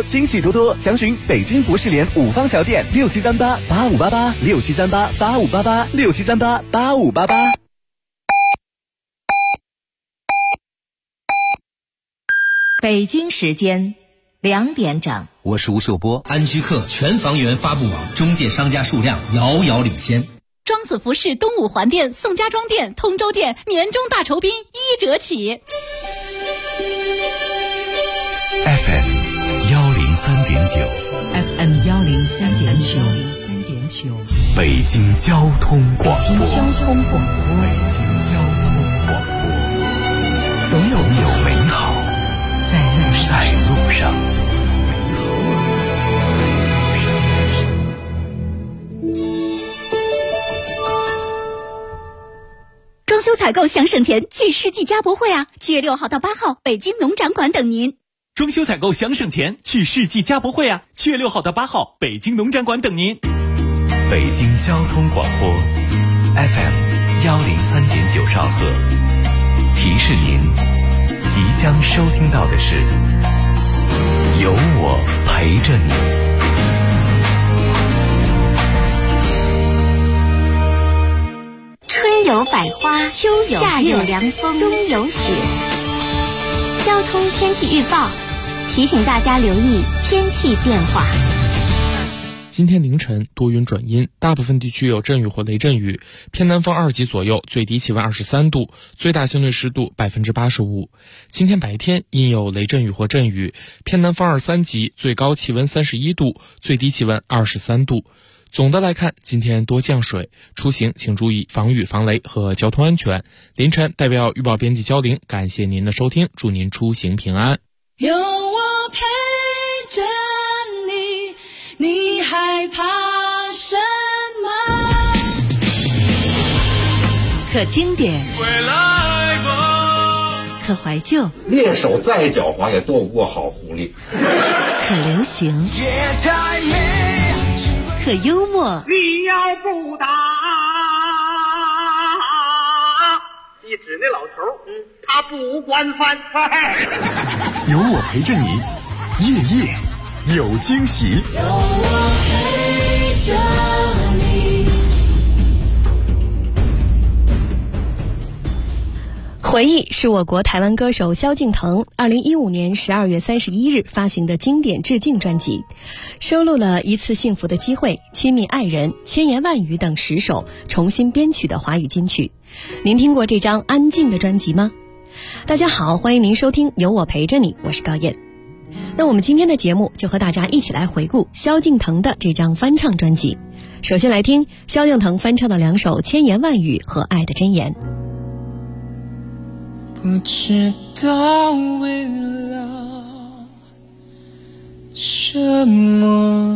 惊喜多多，详询北京博士联五方桥店673885886738858867388588。 北京时间2点整， 我是吴秀波。 安居客全房源发布网中介商家数量遥遥领先。 庄子服饰东五环店、宋家庄店、通州店年终大酬宾1折起。 FM 103.9 FM 103.9， 北京交通广播。 北京交通广播， 总有美好在路上。 装修采购想省钱，去世纪家博会啊！7月6号到8号，北京农展馆等您。 装修采购想省钱，去世纪家博会啊！7月6号到8号，北京农展馆等您。 北京交通广播 FM 103.9兆赫，提示您即将收听到的是有我陪着你。 春有百花，秋有夏有凉风，冬有雪。交通天气预报提醒大家留意天气变化。 今天凌晨多云转阴，大部分地区有阵雨或雷阵雨，偏南风2级左右，最低气温23度，最大相对湿度85%。今天白天阴有雷阵雨或阵雨，偏南风2、3级，最高气温31度，最低气温23度。总的来看，今天多降水，出行请注意防雨防雷和交通安全。凌晨代表预报编辑焦玲，感谢您的收听，祝您出行平安。 有我陪着你，你害怕什么？ 可经典，可怀旧， 猎手再狡猾也斗不过好狐狸。 可流行，可幽默。 你要不打，一指那老头，他不管饭。 有我陪着你，夜夜有惊喜。 有我陪着你。 回忆是我国台湾歌手萧敬腾2015年12月31日发行的经典致敬专辑，收录了一次幸福的机会、亲密爱人、千言万语等10首重新编曲的华语金曲。您听过这张安静的专辑吗？大家好，欢迎您收听有我陪着你，我是高燕。那我们今天的节目就和大家一起来回顾萧敬腾的这张翻唱专辑。首先来听萧敬腾翻唱的2首千言万语和爱的箴言。 不知道为了什么，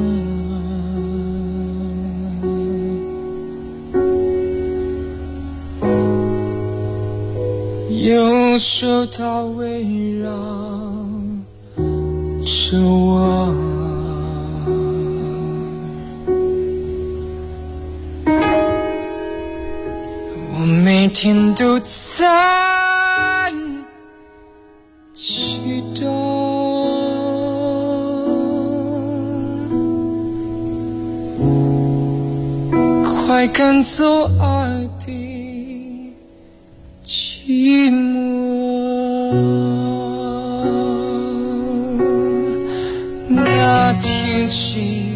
有手套围绕着我，我每天都在祈祷，快赶走爱的寂寞。那天起，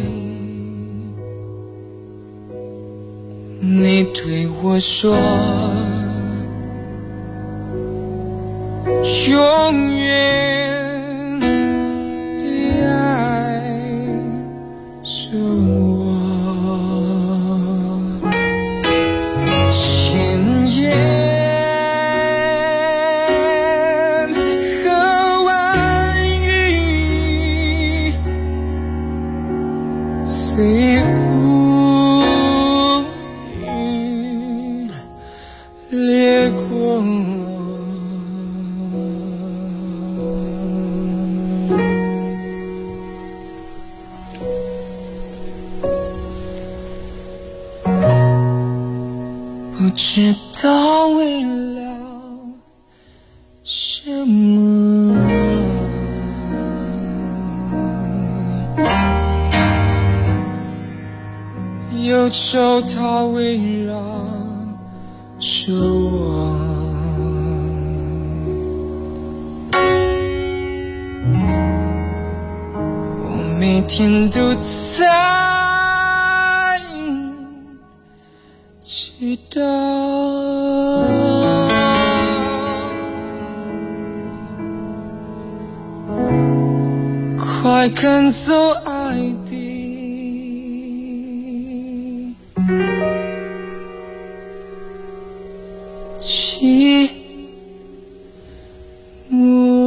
你对我说永远的爱着我，千言和万语随风雨掠过。不知道为了什么， 忧愁它围绕着我，我每天都在祈祷，快赶走爱的寂寞。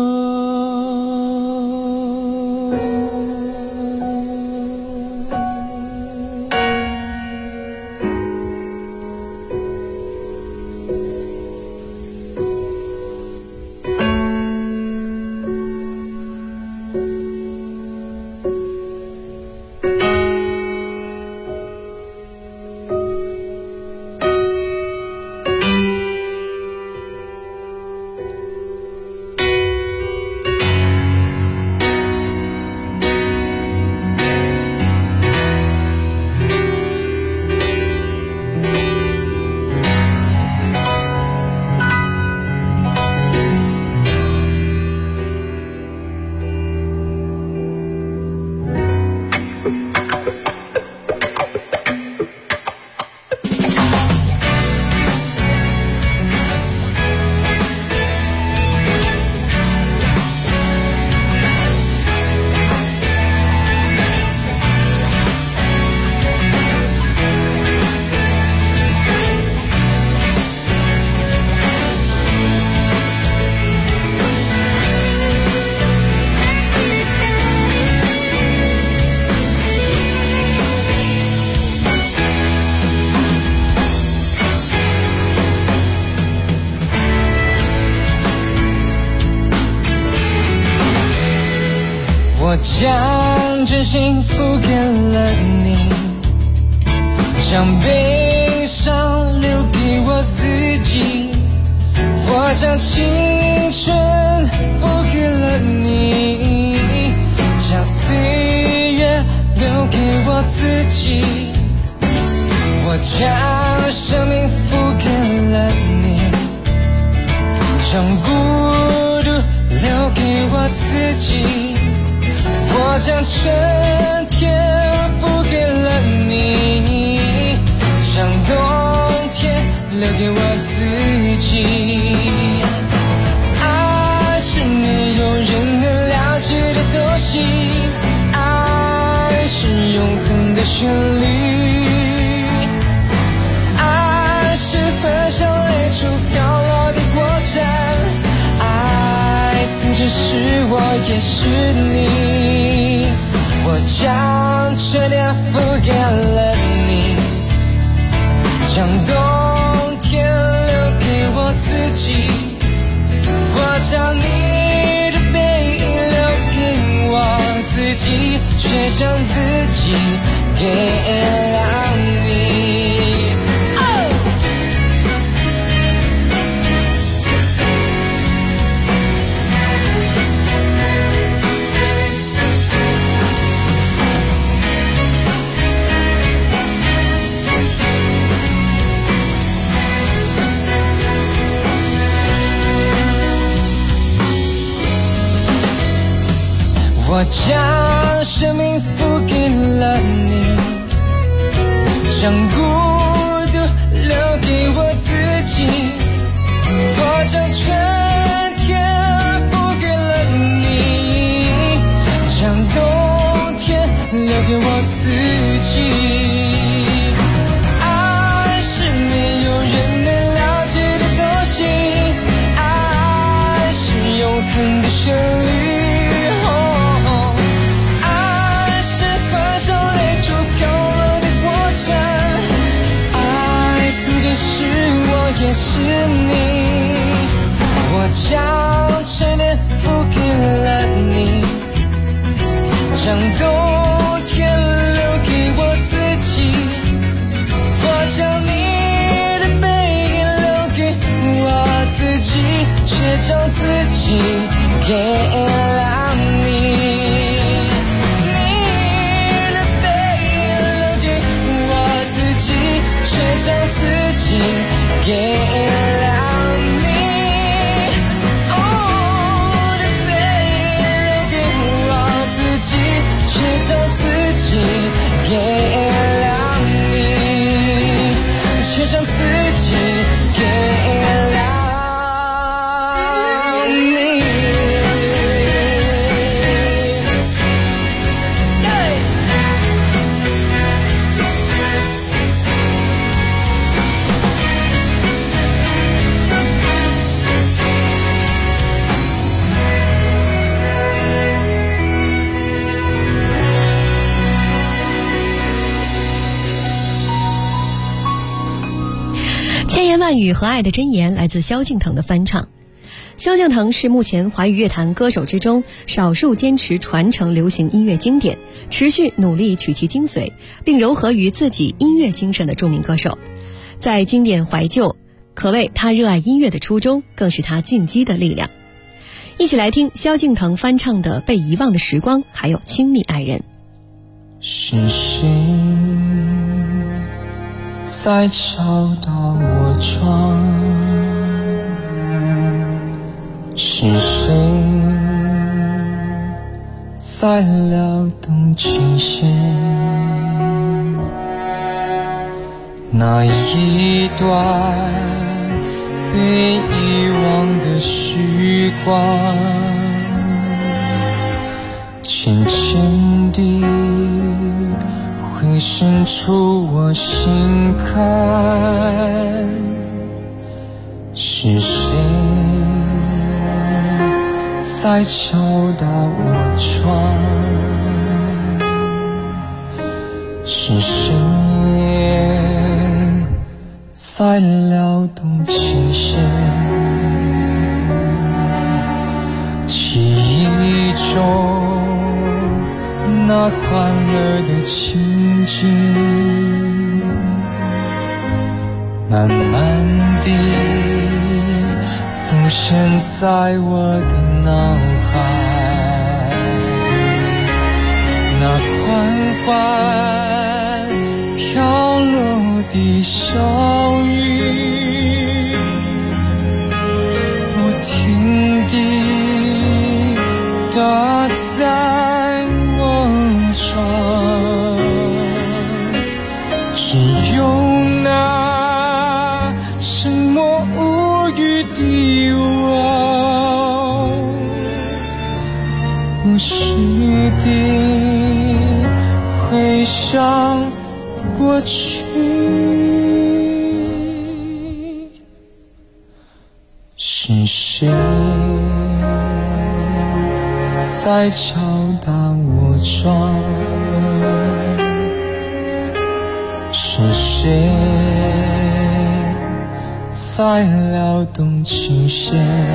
我将真心付给了你，将悲伤留给我自己，我将青春付给了你，将岁月留给我自己，我将生命付给了你，将孤独留给我自己，我将春天付给了你，将冬天留给我自己。爱是没有人能了解的东西，爱是永恒的旋律，爱是奔向泪珠飘落的过程，爱曾经是我也是你，我将春天付给了你，将冬天留给我自己，我将你的背影留给我自己，却将自己给了你。我将生命付给了你，将孤独留给我自己，我将春天付给了你，将冬天留给我自己。爱是没有人能了解的东西，爱是永恒的旋律，也是你，我将春天付给了你，将冬天留给我自己，我将你的背影留给我自己，却将自己给了你，你的背影留给我伴侣和爱的箴言来自萧敬腾的翻唱。萧敬腾是目前华语乐坛歌手之中少数坚持传承流行音乐经典，持续努力取其精髓，并糅合于自己音乐精神的著名歌手。在经典怀旧，可谓他热爱音乐的初衷，更是他进击的力量。一起来听萧敬腾翻唱的《被遗忘的时光》，还有《亲密爱人》。 是谁在敲打我窗？是谁在撩动琴弦？那一段被遗忘的时光，浅浅地会渗出我心坎。是谁在敲打我窗？是谁在撩动琴弦？记忆中那欢乐的情景，慢慢地浮现在我的脑海。那缓缓飘落的小雨，不停地打在我窗，只有那沉默无语的我，不时地回想过去。是谁在敲打我窗？是谁在撩动琴弦？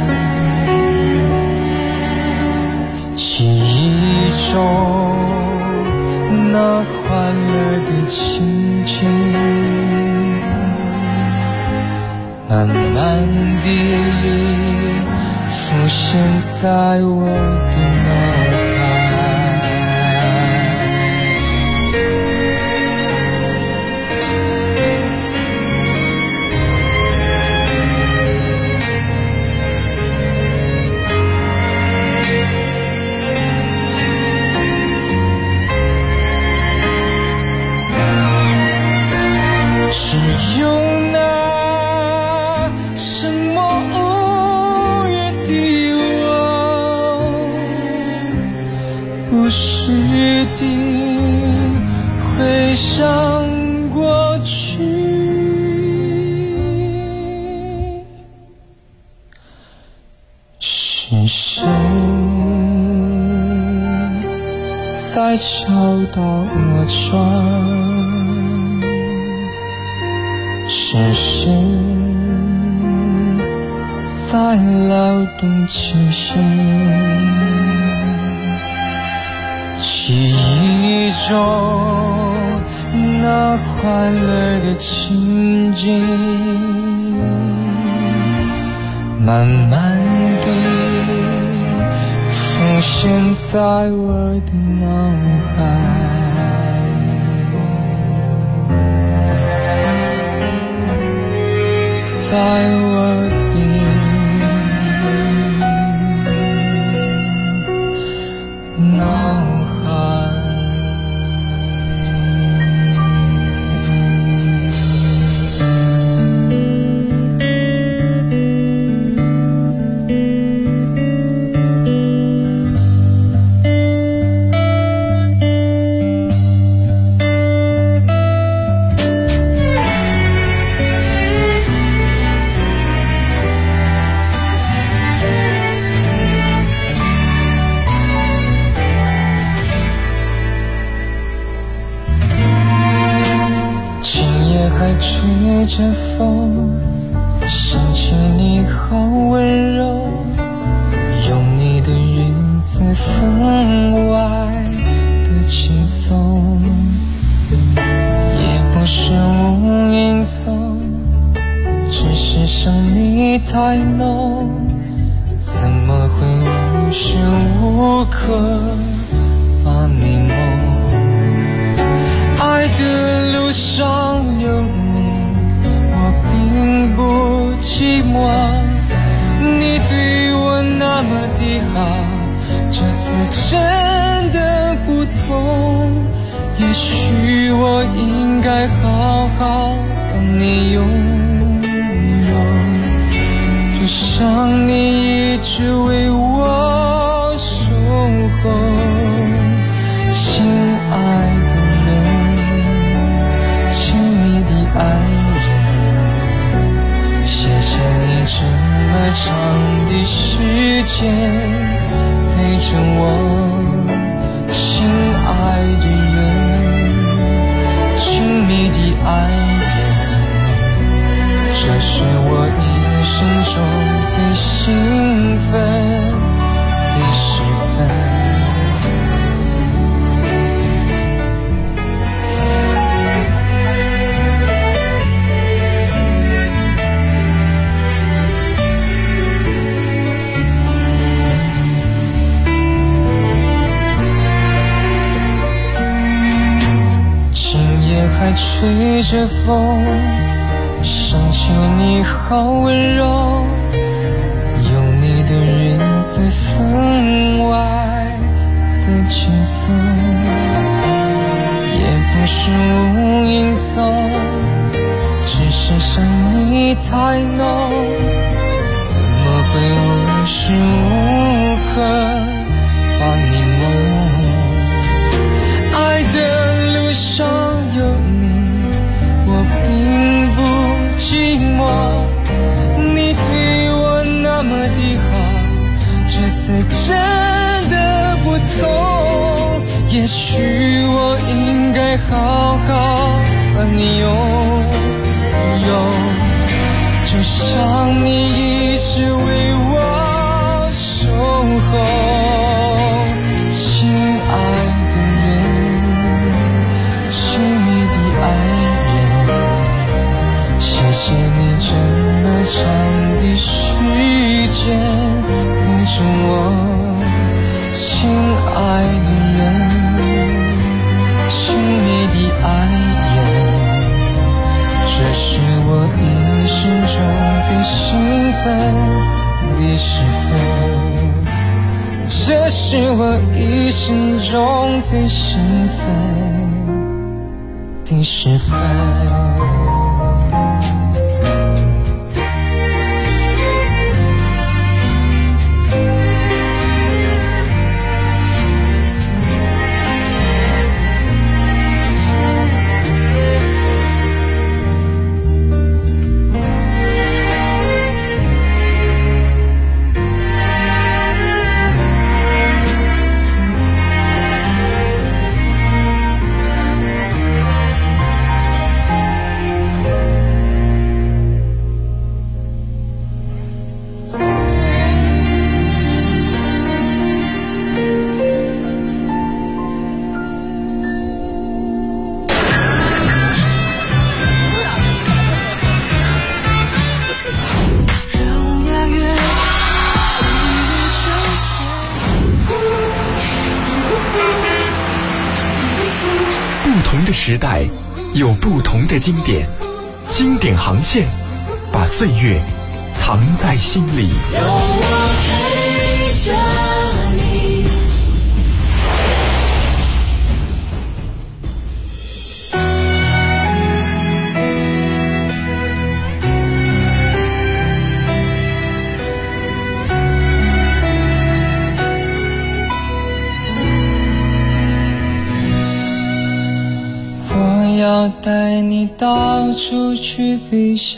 记忆中那欢乐的情景，慢慢地浮现在我的脑海。只有那沉默无语的我，不时地回想过去。是谁在敲打我窗？是谁在撩动琴弦？记忆中那欢乐的情景，慢慢地浮现在我的脑海。在我的脑海。还吹着风， 想起你好温柔，有你的日子分外的轻松，也不是无影踪，只是想你太浓，怎么会无时无刻把你梦？爱的路上有你，我并不寂寞，你对我那么的好，这次真的不同，也许我应该好好让你拥有，就像你一直为我守候，亲爱的亲密的爱人，谢谢你这么长的时间陪着我，亲爱的人，亲密的爱人，这是我一生中最兴奋的时分。还吹着风，想起你好温柔，有你的日子分外的轻松，也不是无影踪，只是想你太浓，怎么会无时无刻把你梦？爱的路上有你，我并不寂寞，你对我那么的好，这次真的不同，也许我应该好好把你拥有，就像你一直为我守候，亲爱的亲密的爱人，谢谢你这么长的时间陪着我，亲爱的人，亲密的爱人，这是我一生中最兴奋的时分，这是我一生中最兴奋的时分。 时代有不同的经典，经典航线把岁月藏在心里。 有我陪着你。 我要带你到处去飞翔，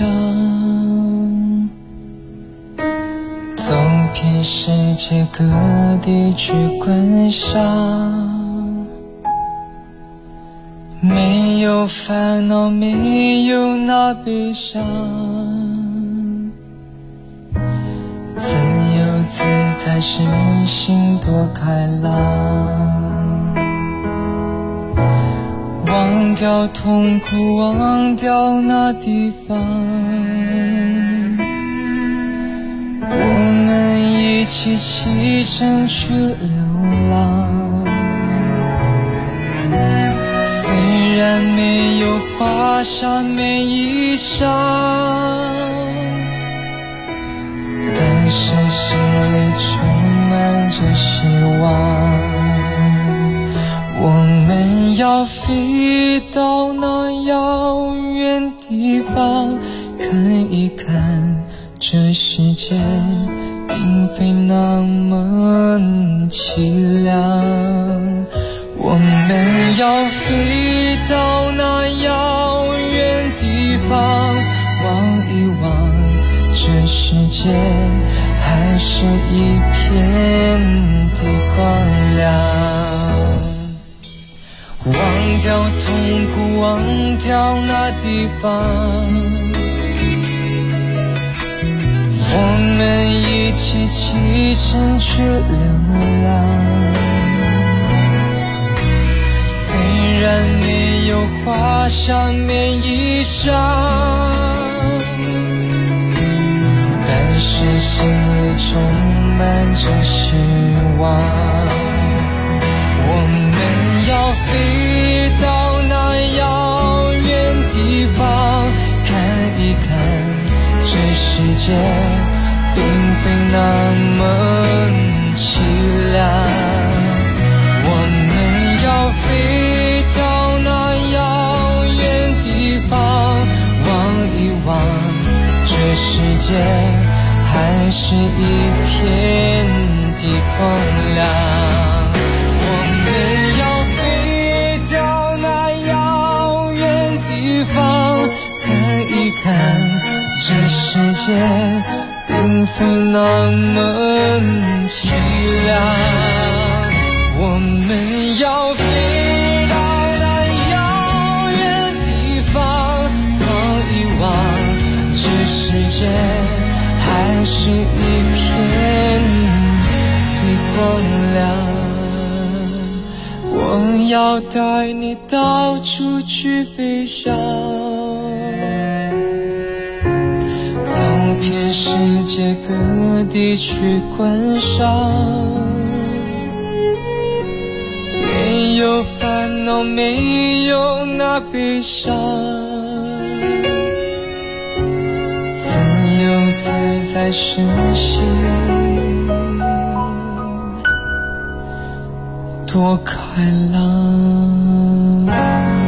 走遍世界各地去观赏，没有烦恼，没有那悲伤， 自由自在，身心多开朗，忘掉痛苦，忘掉那地方，我们一起启程去流浪。虽然没有华厦美衣裳，但是心里充满着希望。我们要飞到那遥远地方，看一看这世界并非那么凄凉。我们要飞到那遥远地方，望一望这世界还是一片的光亮。忘掉痛苦，忘掉那地方，我们一起启程去流浪。虽然没有华厦美衣裳，但是心里充满着希望。我们要飞到那遥远地方，看一看这世界并非那么凄凉。我们要飞到那遥远地方，望一望这世界还是一片的光亮。我们要飞到那遥远地方，看一看这世界并非那么凄凉。我们要飞到那遥远地方，望一望这世界还是一片的光亮。我要带你到处去飞翔，走遍世界各地去观赏。没有烦恼，没有那悲伤，自由自在，身心多开朗。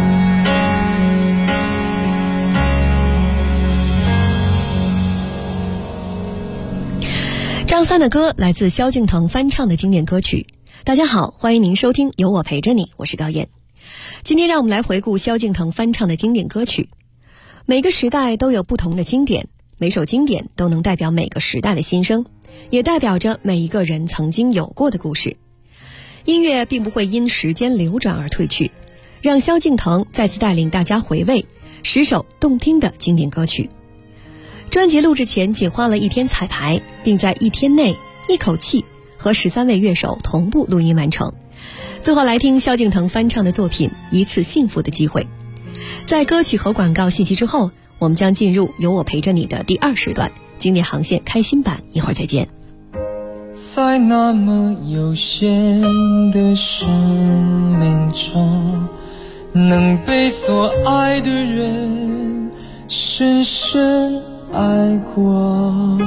张三的歌来自萧敬腾翻唱的经典歌曲。大家好，欢迎您收听有我陪着你，我是高燕。今天让我们来回顾萧敬腾翻唱的经典歌曲。每个时代都有不同的经典，每首经典都能代表每个时代的心声，也代表着每一个人曾经有过的故事。音乐并不会因时间流转而褪去，让萧敬腾再次带领大家回味10首动听的经典歌曲。专辑录制前仅花了1天彩排，并在1天内一口气和13位乐手同步录音完成。最后来听萧敬腾翻唱的作品《一次幸福的机会》。在歌曲和广告信息之后，我们将进入有我陪着你的第2时段经典航线开心版，一会儿再见。 在那么有限的生命中，能被所爱的人深深爱过，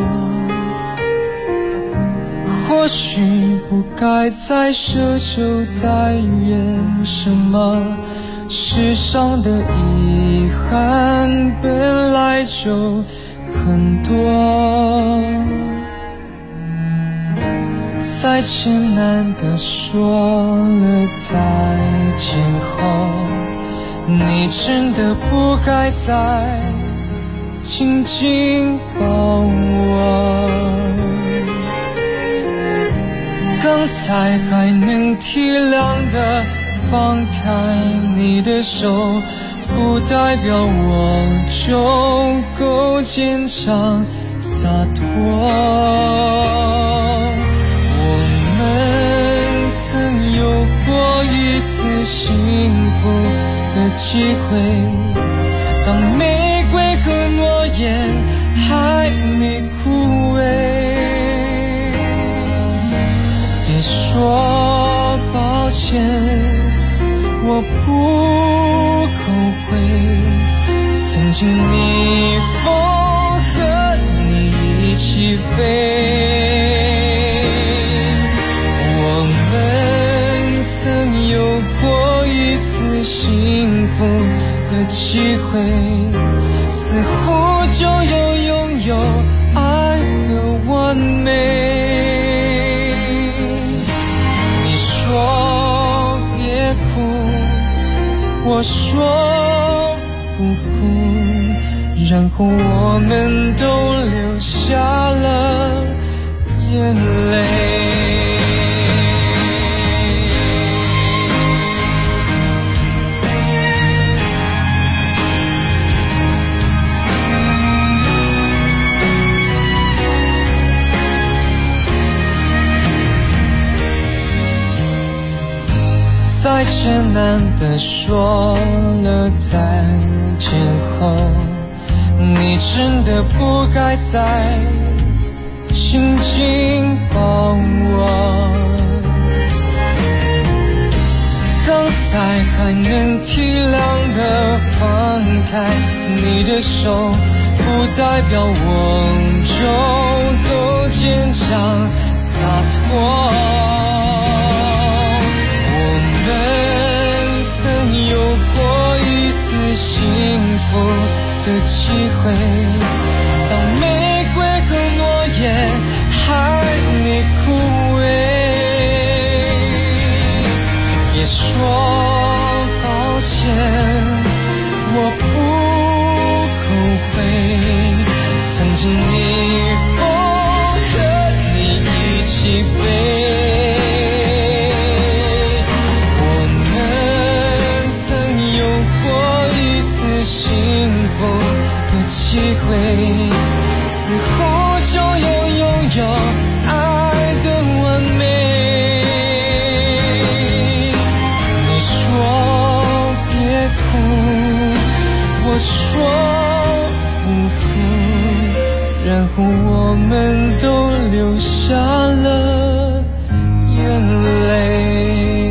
或许不该再奢求再怨什么，世上的遗憾本来就很多，再艰难的说了再见后，你真的不该再紧紧抱我。刚才还能体谅的放开你的手，不代表我就够坚强， 洒脱。我们曾有过一次幸福的机会，当玫瑰和诺言还没枯萎，别说抱歉，我不后悔，曾经逆风和你一起飞。我们曾有过一次幸福的机会，似乎就有拥有爱的完美。你说别哭，我说不哭，然后我们都流下了眼泪。再艰难地说了再见后，你真的不该再紧紧抱我。刚才还能体谅地放开你的手，不代表我就够坚强洒脱。有过一次幸福的机会，当玫瑰和诺言还没枯萎，别说抱歉，我不后悔，曾经逆风和你一起飞。幸福的机会，似乎就有拥有爱的完美。你说别哭，我说不哭，然后我们都流下了眼泪。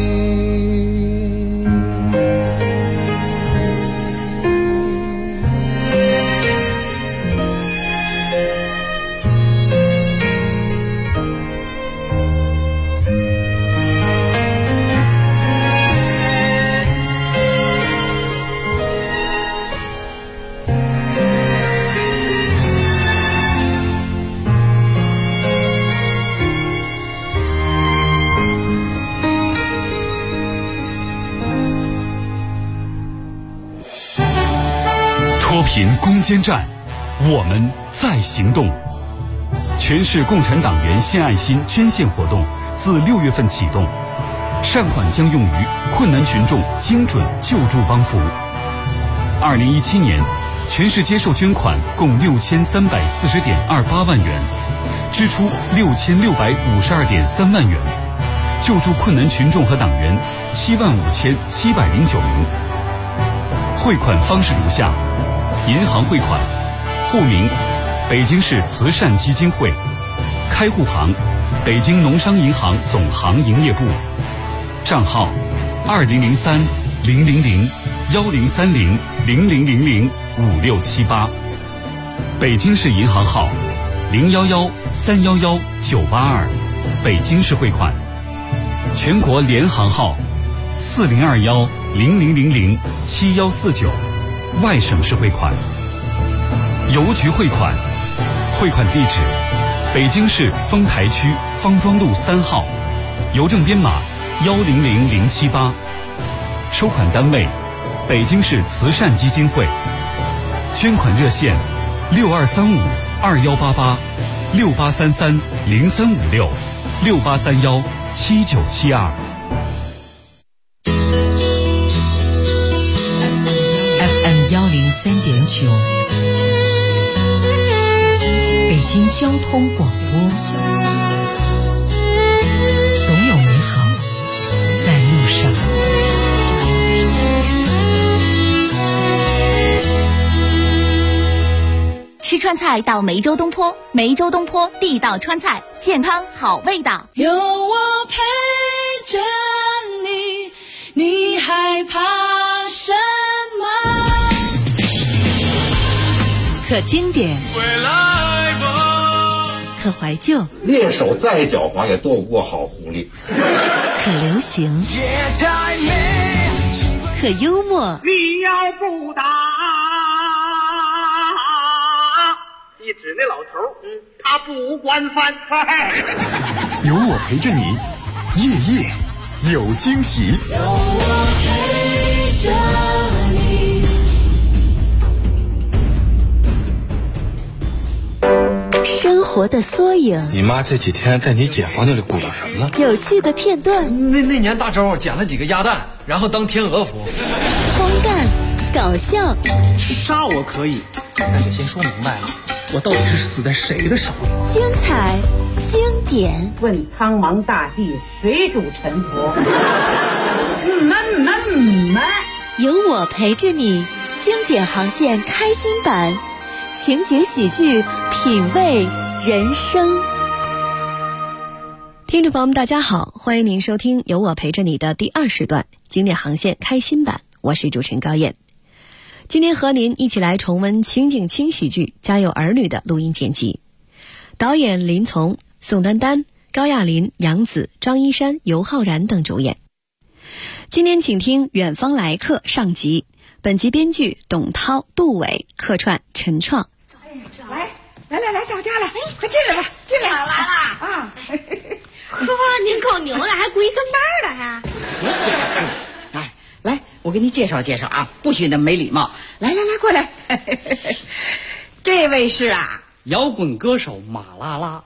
脱贫攻坚战，我们在行动。全市共产党员献爱心捐献活动自6月份启动，善款将用于困难群众精准救助帮扶。2017年，全市接受捐款共6340.28万元，支出6652.3万元，救助困难群众和党员75709名。汇款方式如下：银行汇款，户名北京市慈善基金会，开户行北京农商银行总行营业部，账号2030-000-1030-0000-5678，北京市银行号011-311-982，北京市汇款，全国联行号4021-0000-7149，外省市汇款。邮局汇款，汇款地址北京市丰台区方庄路3号，邮政编码100078，收款单位北京市慈善基金会，捐款热线6235-2833-0356-6831-7972。 FM 103.9，北京京交通广播，总有美好在路上。 吃川菜到梅州东坡，梅州东坡地道川菜，健康好味道。 有我陪着你，你害怕什么？ 可经典，可怀旧， 猎手再狡猾也斗不过好狐狸。 可流行，可幽默。 你要不打，一指那老头，他不管饭。 有我陪着你，夜夜有惊喜。 有我陪着你。 生活的缩影， 你妈这几天在你姐房间里鼓捣什么了？ 有趣的片段。 那年大周捡了几个鸭蛋，然后当天鹅服。 荒诞，搞笑。 杀我可以，但得先说明白了，我到底是死在谁的手里？ 精彩，经典。 问苍茫大地，谁主沉浮？ 有我陪着你，经典航线开心版。情景喜剧，品味人生。 听众朋友们大家好，欢迎您收听有我陪着你的第2时段经典航线开心版，我是主持人高燕。今天和您一起来重温情景轻喜剧《家有儿女》的录音剪辑，导演林从、宋丹丹、高亚麟、杨紫、张一山、尤浩然等主演。今天请听《远方来客》上集，本集编剧董涛、杜伟，客串陈创。 来，到家了，快进来吧，进来了啊！ 呵，您够牛的，还跪跟班的还。 别显示，来，我给你介绍介绍啊，不许那么没礼貌。来，过来。这位是摇滚歌手马拉拉。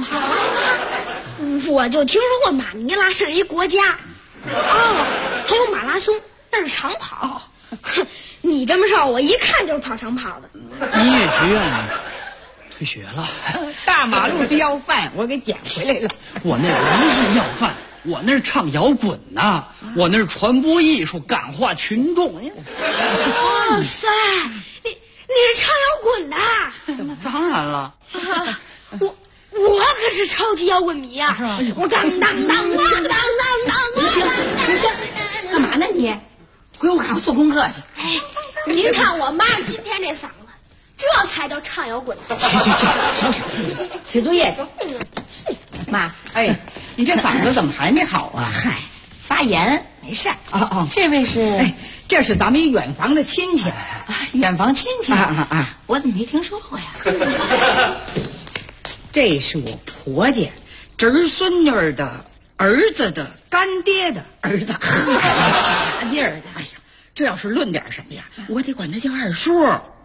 我就听说过马尼拉是一国家。还有马拉松，那是长跑。你这么瘦，我一看就是跑长跑的。 音乐学院退学了。 大马路的要饭，我给捡回来了。 我那不是要饭，我那是唱摇滚呐，我那是传播艺术，感化群众。 哇塞，你是唱摇滚的？ 当然了。 我可是超级摇滚迷啊！我当！ 你行，干嘛呢你？回屋赶快做功课去。 您看我妈今天这嗓子，这才叫唱摇滚。 去，写作业去。妈，你这嗓子怎么还没好啊？ 嗨，发炎没事。 这位是？这是咱们一远房的亲戚。 远房亲戚我怎么没听说过呀？这是我婆家侄孙女的儿子的干爹的儿子。啥劲儿的？哎呀，这要是论点什么呀，我得管他叫二叔。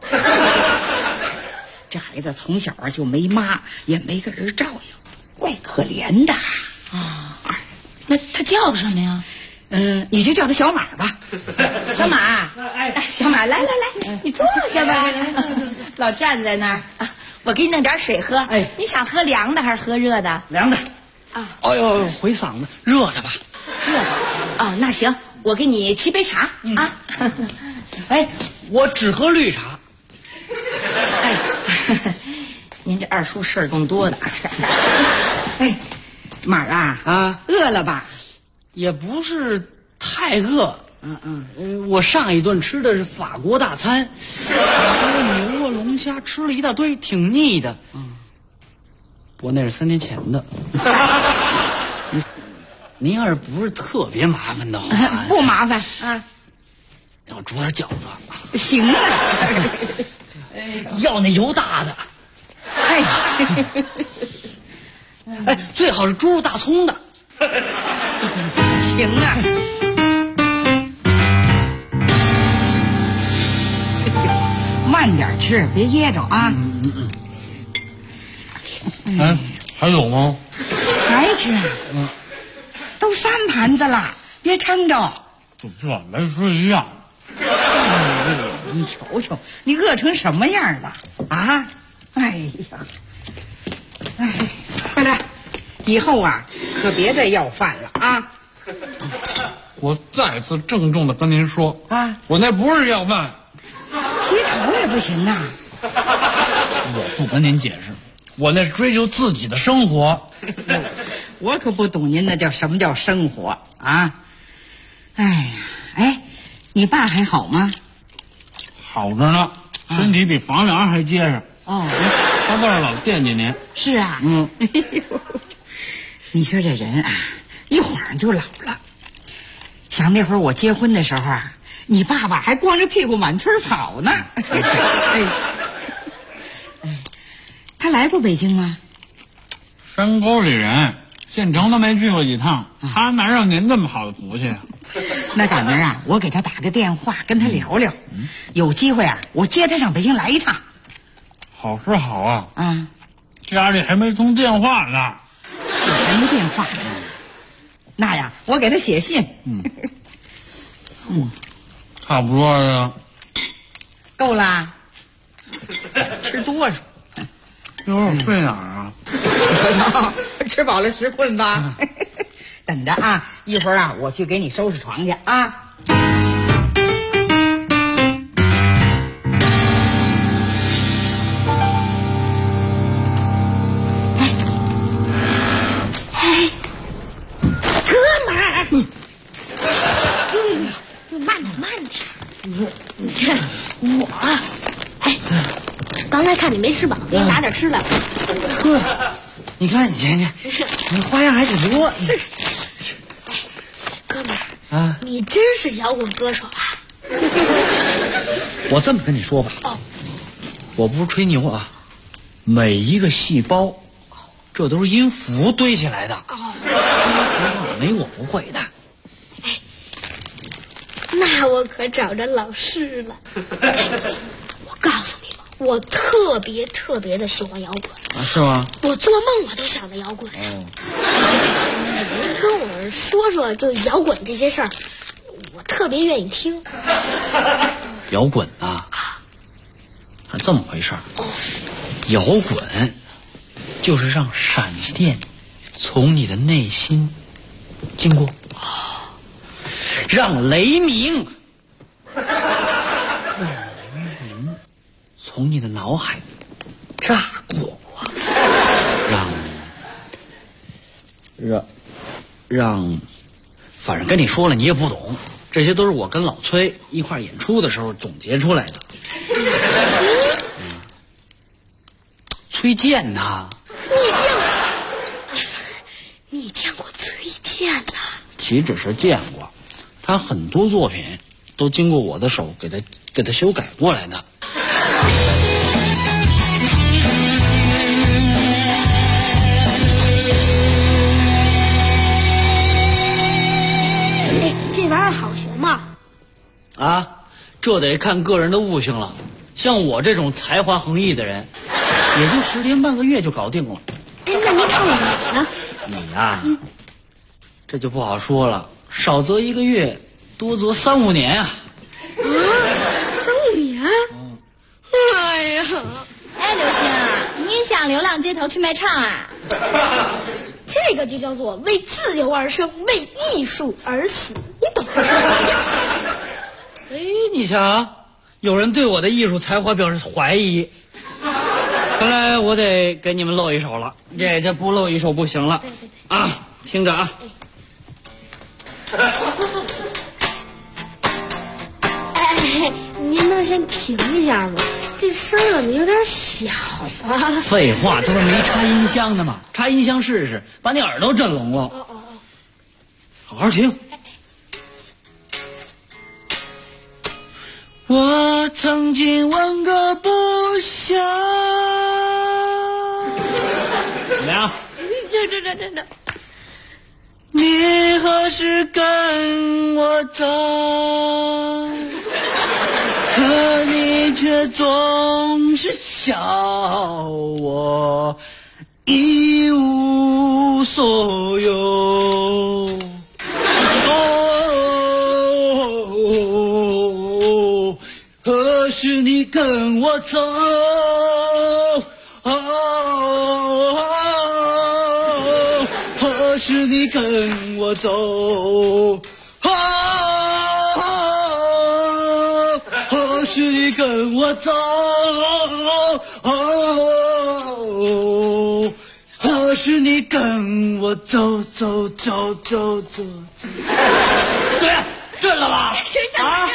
这孩子从小就没妈，也没个人照应，怪可怜的那他叫什么呀？ 你就叫他小马吧。小马，小马，来，你坐下吧。老站在那儿。我给你弄点水喝。你想喝凉的还是喝热的？ 凉的。哎呦，回嗓子，热的吧。 热的。那行，我给你沏杯茶啊。 我只喝绿茶。 您这二叔事儿更多的。马儿饿了吧？ 也不是太饿。我上一顿吃的是法国大餐，牛啊龙虾吃了一大堆，挺腻的。不过那是3年前的。您要是不是特别麻烦的话， 不麻烦要煮点饺子。 行啊。 要那油大的。最好是猪肉大葱的。 行啊。慢点吃，别噎着啊！ 还有吗？ 还吃？都3盘子了，别撑着。 就这没吃一样。 你瞅瞅，你饿成什么样了啊？哎呀， 哎，快点，以后啊，可别再要饭了啊！ 我再次郑重的跟您说啊，我那不是要饭， 乞讨也不行啊！ 我不跟您解释，我那是追求自己的生活。 我可不懂您那叫什么叫生活啊！哎呀，哎，你爸还好吗？ 好着呢，身体比房梁还结实。 哦， 他倒是老惦记您。 是啊，你说这人啊，一晃就老了。想那会儿我结婚的时候啊，你爸爸还光着屁股满村跑呢。他来过北京吗？ 山沟里人，县城都没去过几趟，他哪让您这么好的福气啊？ 那赶明儿啊，我给他打个电话，跟他聊聊。有机会啊，我接他上北京来一趟。 好是好啊，家里还没通电话呢。 还没电话呢？那呀，我给他写信。 差不多了。 够了。吃多少？ 一会儿睡哪儿啊？ 吃饱了时困吧。等着啊，一会儿啊，我去给你收拾床去啊。 你看我，刚才看你没吃饱，给你拿点吃的。 你看你瞧瞧，你花样还挺多。 是。哥们儿啊，你真是摇滚歌手啊！ 我这么跟你说吧，我不是吹牛啊，每一个细胞，这都是音符堆起来的。没我不会的。 那我可找着老师了。我告诉你吧，我特别的喜欢摇滚啊，是吗？ 我做梦我都想着摇滚。跟我说说就摇滚这些事儿，我特别愿意听。 摇滚啊，这么回事儿。摇滚就是让闪电从你的内心经过。让雷鸣从你的脑海炸过，让，反正跟你说了你也不懂，这些都是我跟老崔一块演出的时候总结出来的。崔健呐， 你见过崔健呐？ 岂止是见过。他很多作品都经过我的手给他修改过来的。 这玩意儿好学吗？ 啊，这得看个人的悟性了。像我这种才华横溢的人，也就10天半个月就搞定了。 那你唱我哪呢？ 你呀，这就不好说了。少则1个月，多则3、5年啊！3、 5年？哎呀！ 哎，刘星，你想流浪街头去卖唱啊？ 这个就叫做为自由而生，为艺术而死，你懂吗？ 哎，你瞧，有人对我的艺术才华表示怀疑，看来我得给你们露一手了。这不露一手不行了。啊，听着啊。 哎，您能先停一下吗？这声怎么有点小啊？ 废话，这不是没插音箱的吗？插音箱试试，把你耳朵震聋了。好好听。我曾经问个不休。怎么样？ 这。 你何时跟我走？可你却总是笑我一无所有。何时你跟我走？ 是你跟我走，是你跟我走，是你跟我走。对，震了吧？ 震了。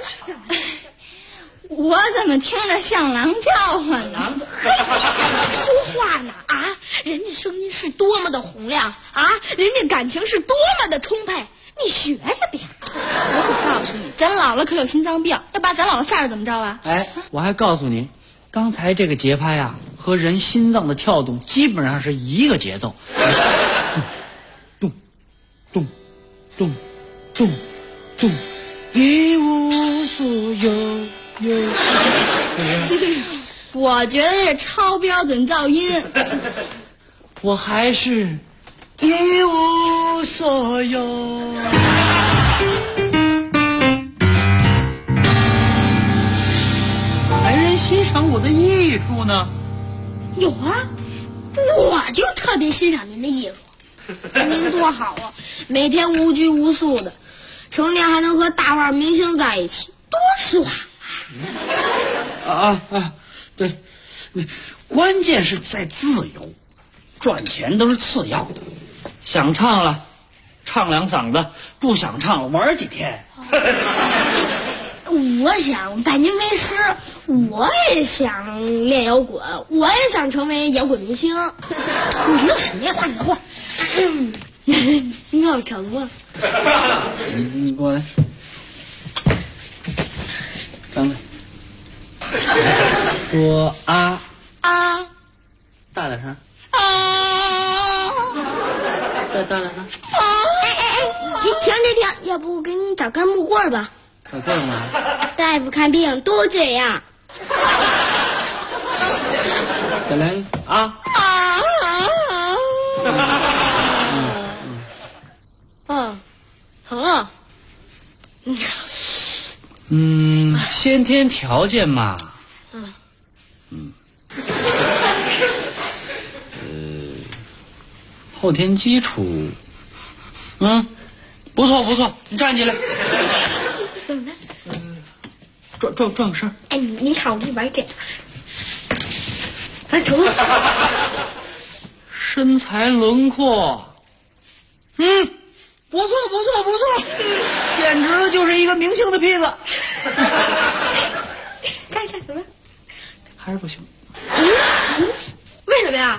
我怎么听着像狼叫唤呢？嘿，你怎么说话呢？啊，人家声音是多么的洪亮啊，人家感情是多么的充沛，你学着点。我可告诉你，咱姥姥可有心脏病，要把咱姥姥吓着怎么着啊？ 哎，我还告诉你，刚才这个节拍啊，和人心脏的跳动基本上是一个节奏。咚咚咚咚咚，一无所有。 我觉得是超标准噪音。 我还是一无所有。没人欣赏我的艺术呢？ 有啊，我就特别欣赏您的艺术。您多好啊，每天无拘无束的，成天还能和大腕明星在一起，多爽啊！对，关键是在自由，赚钱都是次要的。想唱了，唱两嗓子；不想唱了，玩几天。 我想拜您为师，我也想练摇滚，我也想成为摇滚明星。你有什么呀？画你的画。你要成吗？ 你过来。刚才说啊，大点声。再大点声。 你停！要不给你找根木棍吧？ 找棍吗？ 大夫看病都这样。 再来啊！ 疼了。 先天条件嘛。后天基础。不错，你站起来。 怎么了？转个身。 哎，你看我给你玩这个。哎，成了。 身材轮廓。不错，简直就是一个明星的坯子。 看怎么？ 还是不行。 为什么呀？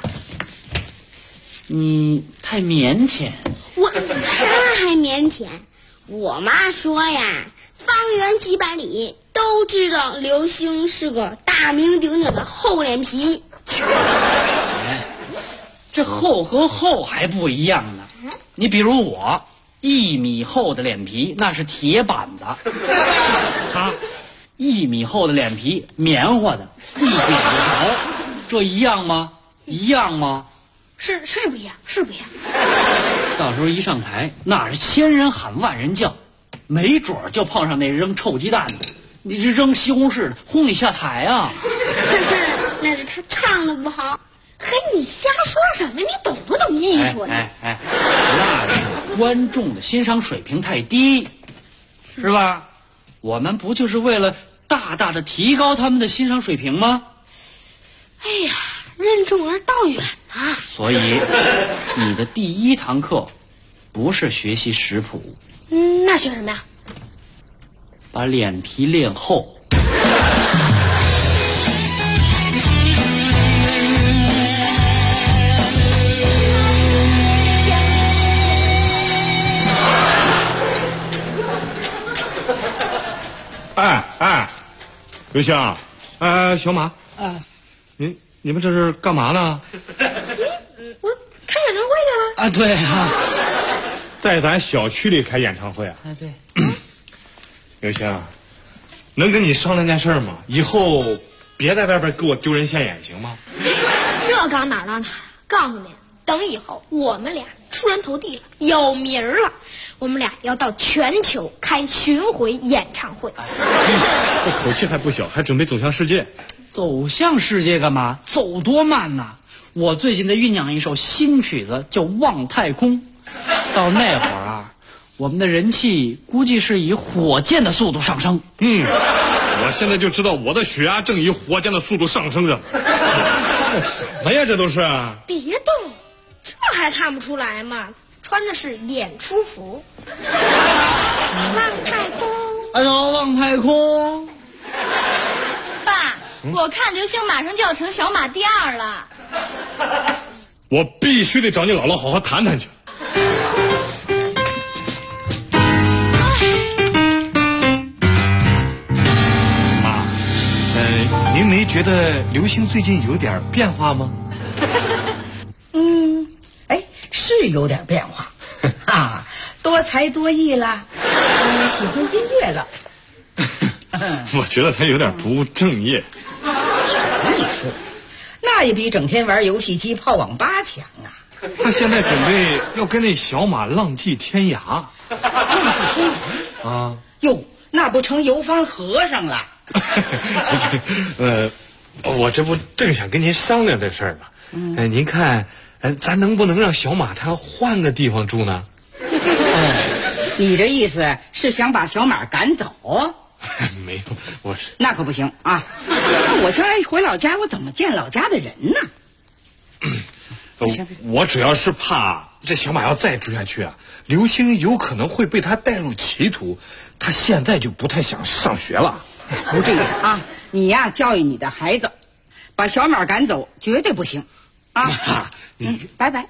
你太腼腆。 我啥还腼腆？我妈说呀，方圆几百里都知道刘星是个大名鼎鼎的厚脸皮。 这厚和厚还不一样呢。你比如我1米厚的脸皮那是铁板的，他1米厚的脸皮棉花的，一点不着，这一样吗？ 是不一样。 到时候一上台，那是千人喊万人叫，没准就碰上那扔臭鸡蛋的，你这扔西红柿的，轰你下台啊！ 那是他唱的不好。嘿，你瞎说什么？你懂不懂艺术呢？ 那是观众的欣赏水平太低，是吧？我们不就是为了大大的提高他们的欣赏水平吗？ 哎呀，任重而道远啊！ 所以，你的第1堂课不是学习识谱， 那学什么呀？ 把脸皮练厚。 刘星，小马，你们这是干嘛呢？ 我看演唱会去了。 对啊， 在咱小区里开演唱会啊？ 对。 刘星，能跟你商量件事吗？以后别在外边给我丢人现眼，行吗？ 这刚哪儿到哪儿？告诉你，等以后我们俩出人头地了，有名了，我们俩要到全球开巡回演唱会。 这口气还不小，还准备走向世界。 走向世界干嘛？走多慢呐！我最近在酝酿一首新曲子，叫《望太空》， 到那会儿啊，我们的人气估计是以火箭的速度上升。 我现在就知道我的血压正以火箭的速度上升着。什么呀，这都是？ 别动，这还看不出来吗？穿的是演出服。望太空。 哎呦，望太空。 爸，我看流星马上就要成小马第2了。 我必须得找你姥姥好好谈谈去。妈，您没觉得流星最近有点变化吗？ 是有点变化啊，多才多艺了，喜欢音乐了。 我觉得他有点不务正业。 瞧你说，那也比整天玩游戏机泡网吧强啊。 他现在准备要跟那小马浪迹天涯。 浪迹天涯啊？哟，那不成游方和尚了？ 我这不正想跟您商量这事儿吗？您看，咱能不能让小马他换个地方住呢？ 你这意思是想把小马赶走？ 没有，我是那可不行啊！那我将来回老家，我怎么见老家的人呢？ 我主要是怕这小马要再住下去啊，刘星有可能会被他带入歧途。他现在就不太想上学了。 不这样啊，你呀教育你的孩子，把小马赶走绝对不行啊！拜拜。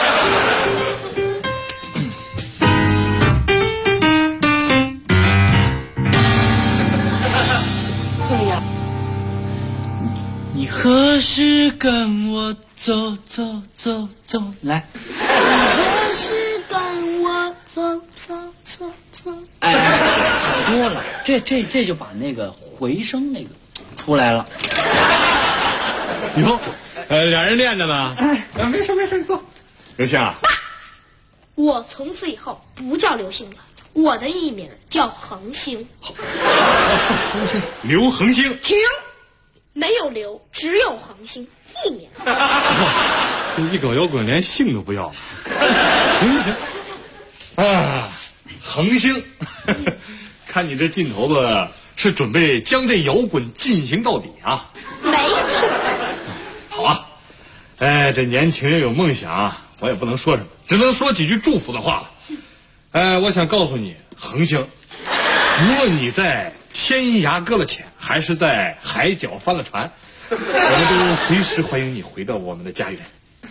你何时跟我走走走走？来， 你何时跟我走走走走？ 哎，好多了，这就把那个回声那个出来了。 哟，俩人练着呢。没事，你坐。刘星啊， 爸，我从此以后不叫刘星了，我的艺名叫恒星。 刘恒星。 停。没有刘，只有恒星艺名。 这一搞摇滚连姓都不要了。行啊，恒星，看你这劲头子是准备将这摇滚进行到底啊？ 没错。 好啊，这年轻人有梦想，我也不能说什么，只能说几句祝福的话了。我想告诉你，恒星，无论你在天涯搁了浅，还是在海角翻了船，我们都随时欢迎你回到我们的家园。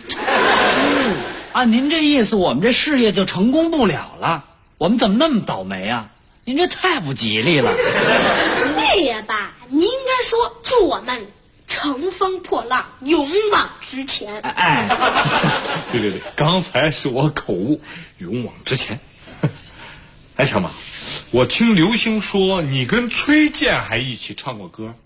按您这意思，我们这事业就成功不了了。我们怎么那么倒霉啊？您这太不吉利了。 对呀，爸，您应该说祝我们乘风破浪，勇往直前。 对，刚才是我口误，勇往直前。小马，我听刘星说你跟崔健还一起唱过歌。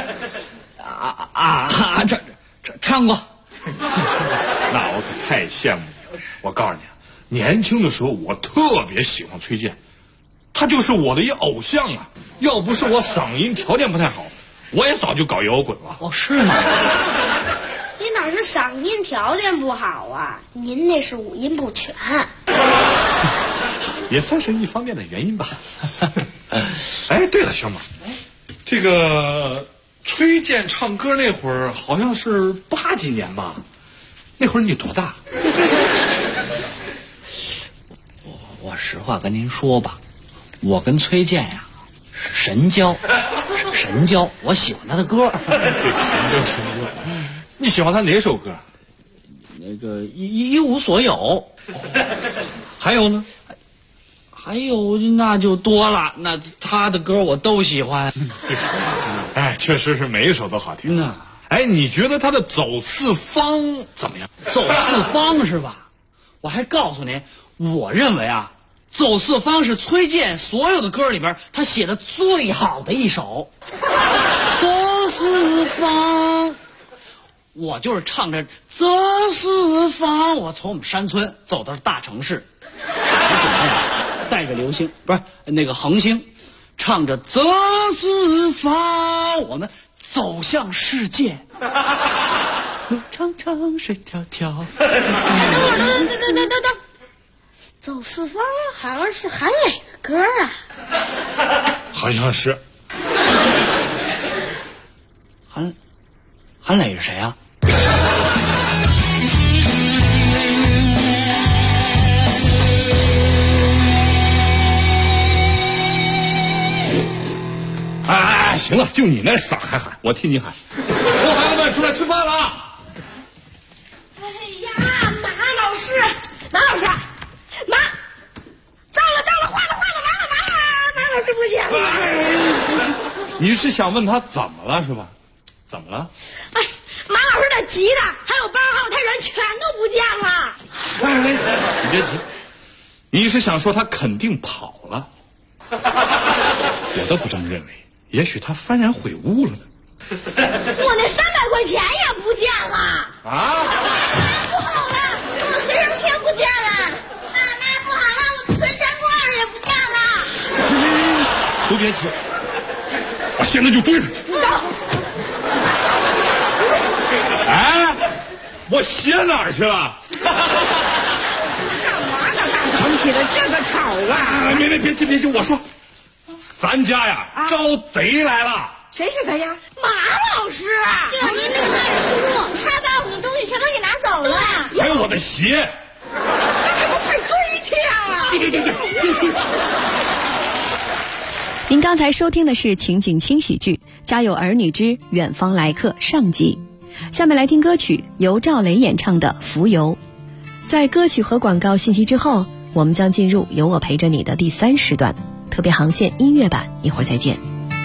这唱过。 那我可太羡慕你了。我告诉你啊，年轻的时候我特别喜欢崔健，他就是我的一偶像啊。要不是我嗓音条件不太好，我也早就搞摇滚了。 哦，是吗？ 你哪是嗓音条件不好啊？您那是五音不全。 也算是一方面的原因吧。对了，小马，这个崔健唱歌那会儿好像是80几年吧？那会儿你多大？ 我实话跟您说吧，我跟崔健呀神交，神交。我喜欢他的歌。 神交。你喜欢他哪首歌？ 那个一无所有。 还有呢？ 还有那就多了，那他的歌我都喜欢。 确实是每一首都好听啊。你觉得他的走四方怎么样？ 走四方是吧？我还告诉您，我认为啊，走四方是崔健所有的歌里边他写的最好的一首。走四方，我就是唱着走四方，我从我们山村走到大城市。带着流星，不是那个恒星，唱着走四方，我们走向世界。路长长水迢迢。 等， 走四方好像是韩磊的歌啊。 好像是。 韩磊是谁啊？ 哎，行了，就你那嗓还喊，我替你喊。说孩子们出来吃饭了啊！ 哎呀，马老师，马，糟了，坏了，马老师不见了。 你是想问他怎么了是吧？怎么了？ 哎，马老师的吉他还有包还有他人全都不见了。 哎，你别急，你是想说他肯定跑了？我倒不这么认为，也许他幡然悔悟了呢。 我那300块钱也不见了。 啊！ 不好了，我随身片不见了。妈，不好了，我存钱罐也不见了。 都别急，我现在就追上去。 你走。 哎，我鞋哪儿去了？ 干嘛呢？大早上起来这个吵啊！ 别急，我说，咱家呀招贼来了。 谁是贼呀？ 马老师，就是您那个卖的书，他把我们的东西全都给拿走了， 还有我的鞋。 那还不快追去啊！ 对。 您刚才收听的是情景轻喜剧《家有儿女之远方来客》上集，下面来听歌曲由赵雷演唱的《浮游》。在歌曲和广告信息之后，我们将进入有我陪着你的第3时段特别航线音乐版，一会儿再见。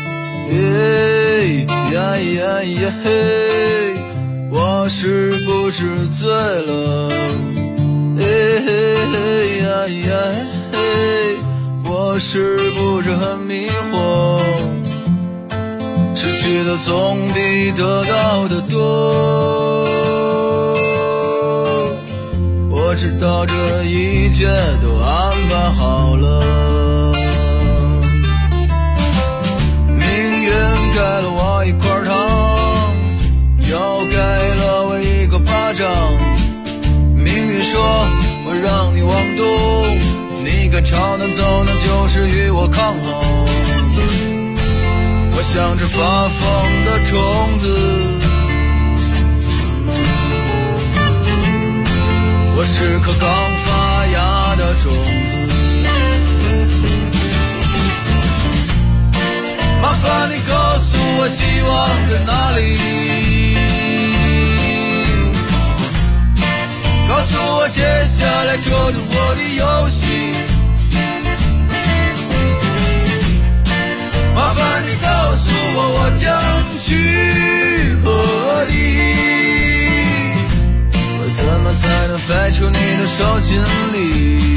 嘿呀呀呀嘿，我是不是醉了？嘿嘿嘿呀呀嘿，我是不是很迷惑？失去的总比得到的多。我知道这一切都安排好了。给了我一块糖，又给了我一个巴掌。命运说我让你往东，你该朝南走，那就是与我抗衡。我像只发疯的虫子，我是颗刚发芽的种子。麻烦你告诉我希望在哪里，告诉我接下来这顿我的游戏。麻烦你告诉我将去何地，我怎么才能飞出你的手心里。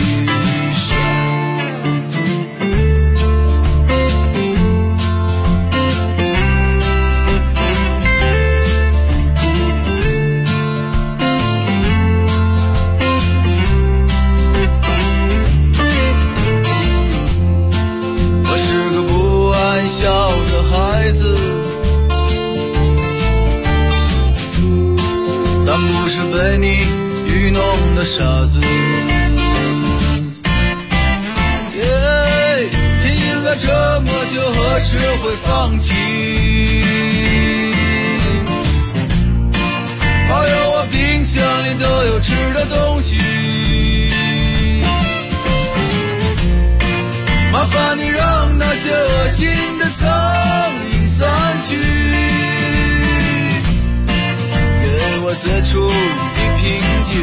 被你愚弄的傻子，天阴了这么久，何时会放弃？还有我冰箱里都有吃的东西，麻烦你让那些恶心的苍蝇散去，给我最初一瓶酒。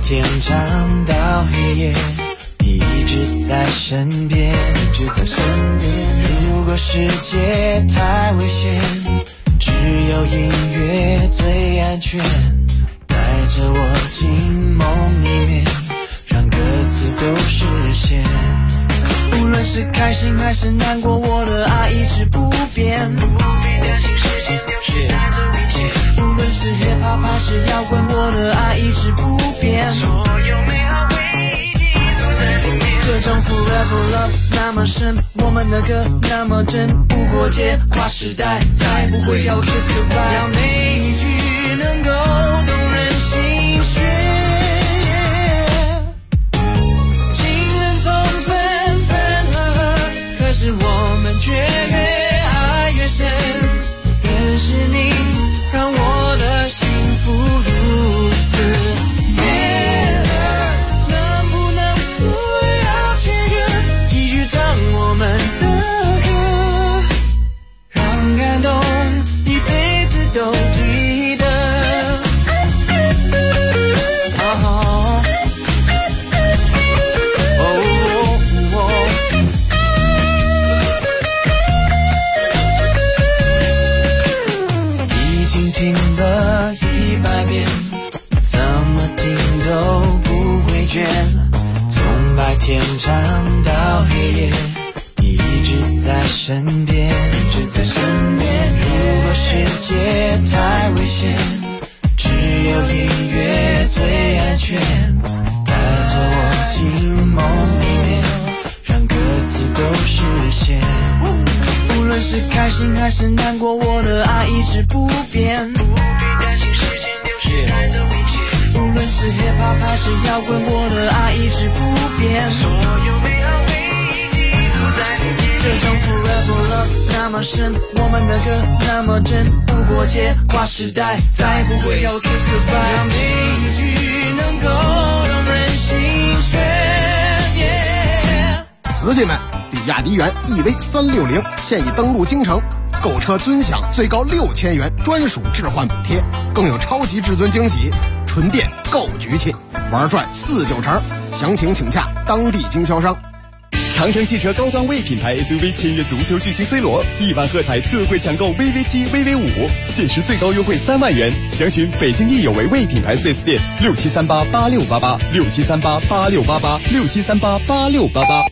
天长到黑夜，你一直在身边，一直在身边。如果世界太危险，只有音乐最安全，带着我进梦里面，让歌词都实现。无论是开心还是难过，我的爱一直不变，不必担心时间流逝带走一切。无论是 hip hop 还是摇滚，我的爱一直不变，所有美好回忆记录在里面。这种 forever love 那么深，我们的歌那么真，无国界跨时代，再不会叫我 kiss goodbye。要每一句能够动人心弦。是我们却越爱越深，认识你让我的幸福如此。能不能不要切割，继续唱我们的歌，让感动一辈子都记得。听了100遍，怎么听都不会倦。从白天长到黑夜，你一直在身边，一直在身边。如果世界太危险，只有音乐最安全，带着我进梦里面，让歌词都实现。无论是开心还是难过，我的爱一直不变，不必担心时间流逝带走一切。无论是 hip hop 还是摇滚，我的爱一直不变，所有美好回忆记录在里面。这种 forever love 那么深，我们的歌那么真，无国界跨时代，再不会叫我 kiss goodbye。让每一句能够动人心弦。 司机们，比亚迪元 EV360现已登陆京城，购车尊享最高6000元专属置换补贴，更有超级至尊惊喜，纯电够局气，玩转4-9成。详情请洽当地经销商。 长城汽车高端 V 品牌 SUV 签约足球巨星 C 罗，1万喝彩特惠抢购 VV7、VV5，限时最高优惠3万元。详询北京益有为 V 品牌 4S 店，67388688 67388688 67388688。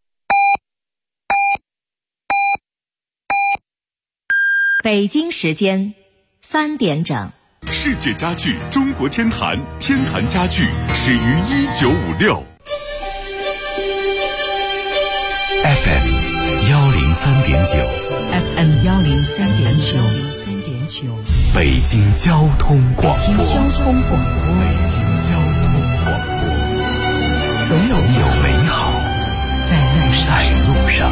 北京时间3点整。 世界家具中国天坛，天坛家具始于1956。 FM 103.9 FM 103.9 北京交通广播。 北京交通广播，总有美好在路上。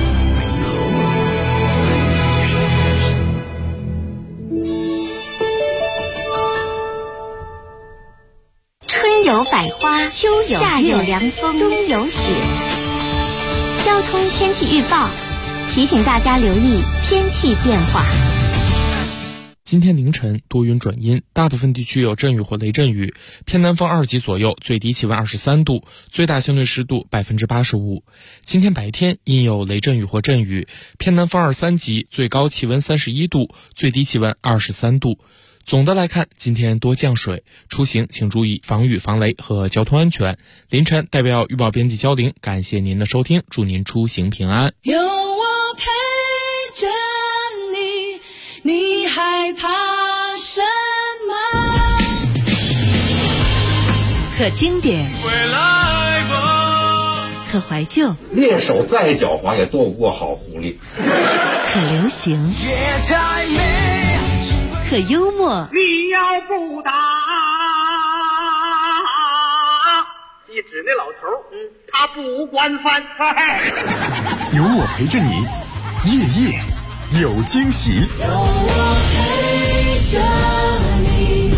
春有百花，秋有夏有凉风，冬有雪。交通天气预报提醒大家留意天气变化。 今天凌晨多云转阴，大部分地区有阵雨或雷阵雨，偏南风2级左右，最低气温23度，最大相对湿度85%。今天白天阴有雷阵雨或阵雨，偏南风2、3级，最高气温31度，最低气温23度。总的来看，今天多降水，出行请注意防雨防雷和交通安全。凌晨代表预报编辑焦玲，感谢您的收听，祝您出行平安。 有我陪着你，你害怕什么？ 可经典，可怀旧， 猎手再狡猾也斗不过好狐狸。 可流行，可幽默。 你要不打，一指那老头，他不管饭菜。 有我陪着你，夜夜有惊喜。 有我陪着你。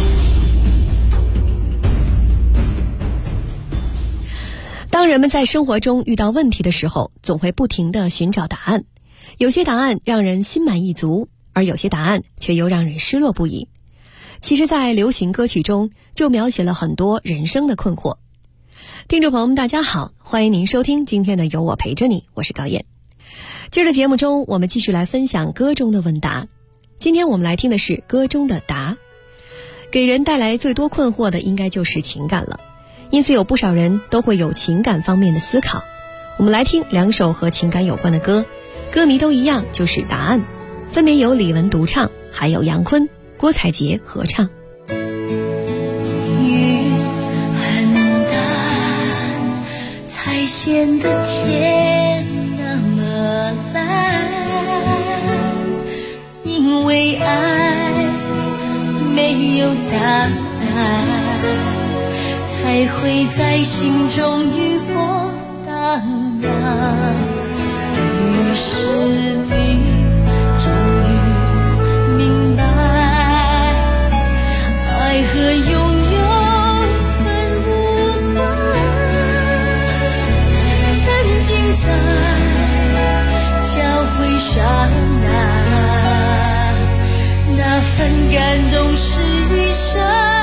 当人们在生活中遇到问题的时候，总会不停地寻找答案。有些答案让人心满意足，而有些答案却又让人失落不已。 其实在流行歌曲中就描写了很多人生的困惑。听众朋友们大家好，欢迎您收听今天的有我陪着你，我是高燕。接着节目中我们继续来分享歌中的问答。今天我们来听的是歌中的答。给人带来最多困惑的应该就是情感了，因此有不少人都会有情感方面的思考。我们来听2首和情感有关的歌，歌迷都一样，就是答案，分别由李玟独唱，还有杨坤、郭采洁合唱。 雨很淡，才显得天那么蓝，因为爱没有答案，才会在心中雨波荡漾。于是你终于明白，爱和拥有本无关。曾经在交汇刹那，那份感动是一生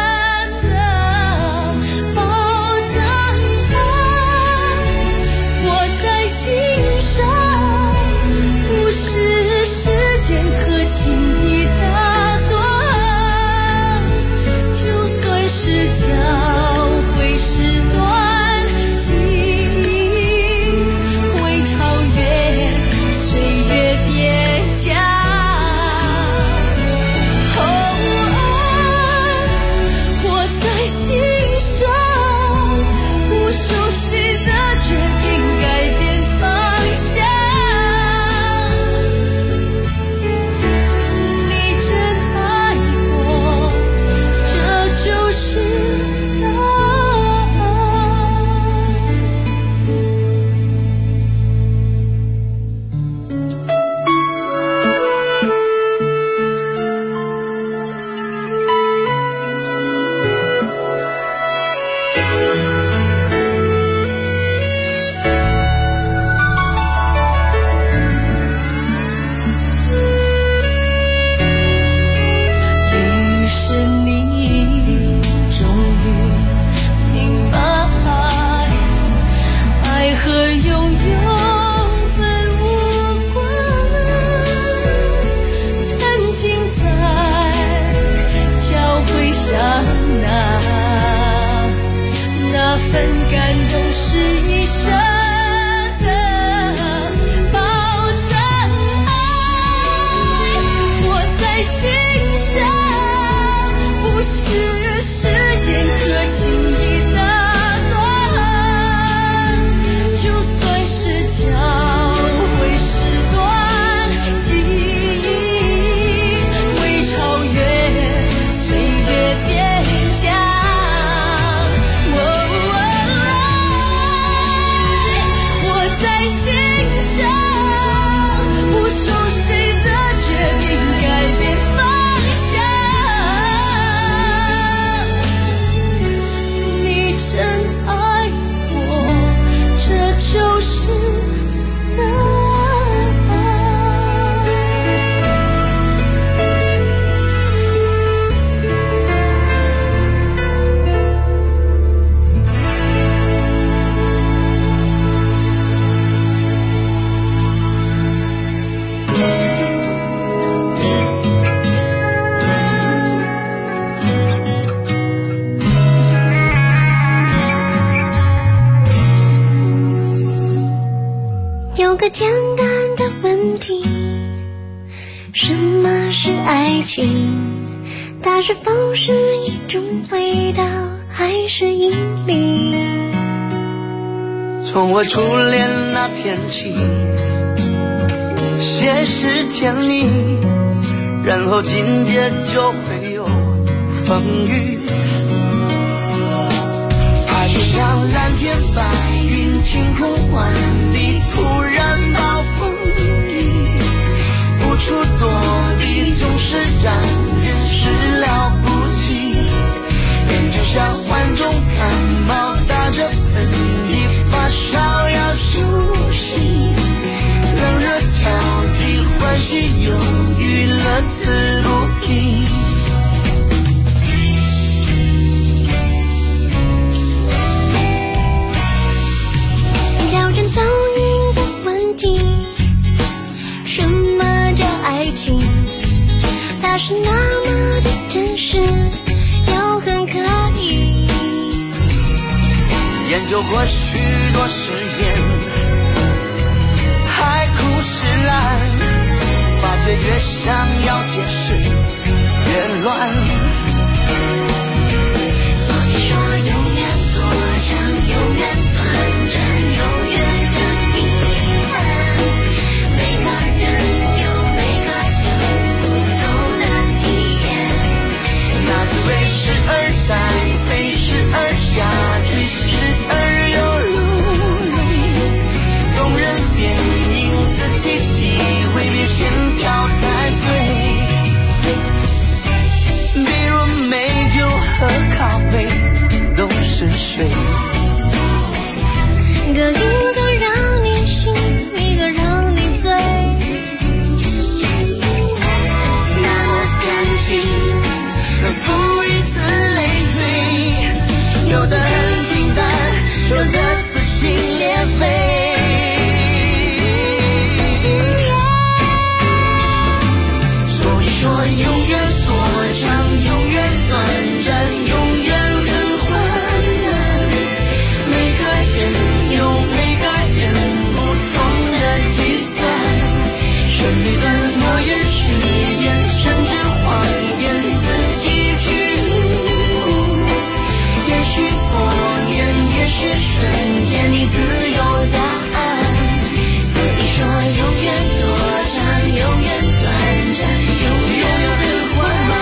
的宝藏爱，握在心上，不是时间可轻易打断。就算是交汇时段，记忆会超越岁月边疆。 有个简单的问题，什么是爱情？它是否是一种味道，还是引力？ 从我初恋那天起，些时甜蜜，然后紧接就会有风雨。爱就像蓝天白云，晴空万里，突然暴风雨，无处躲避，总是让人始料不及。人就像患重感冒，打着喷嚏，发烧要休息，冷热交替，欢喜忧郁，乐此不疲。 研究过许多实验，海枯石烂，发觉越想要解释越乱。 所以说永远拖长，永远短暂，永远的遗憾。每个人有每个人不同的体验， 那滋味时而在，飞时而下，追时而有路累，纵人便因自己体会，别先挑太对。比如美酒和咖啡都是水， 一个让你醒，一个让你醉，那么感情能赋予此类推，有的很平淡，有的撕心裂肺。所以说永远多长，永远短暂，永远很缓慢。每个人有每个人不同的计算，胜利的诺言、誓言，甚至谎言，自己去领悟。也许多年，也许瞬间，你自有答案。所以说永远多长，永远短暂，永远很缓慢。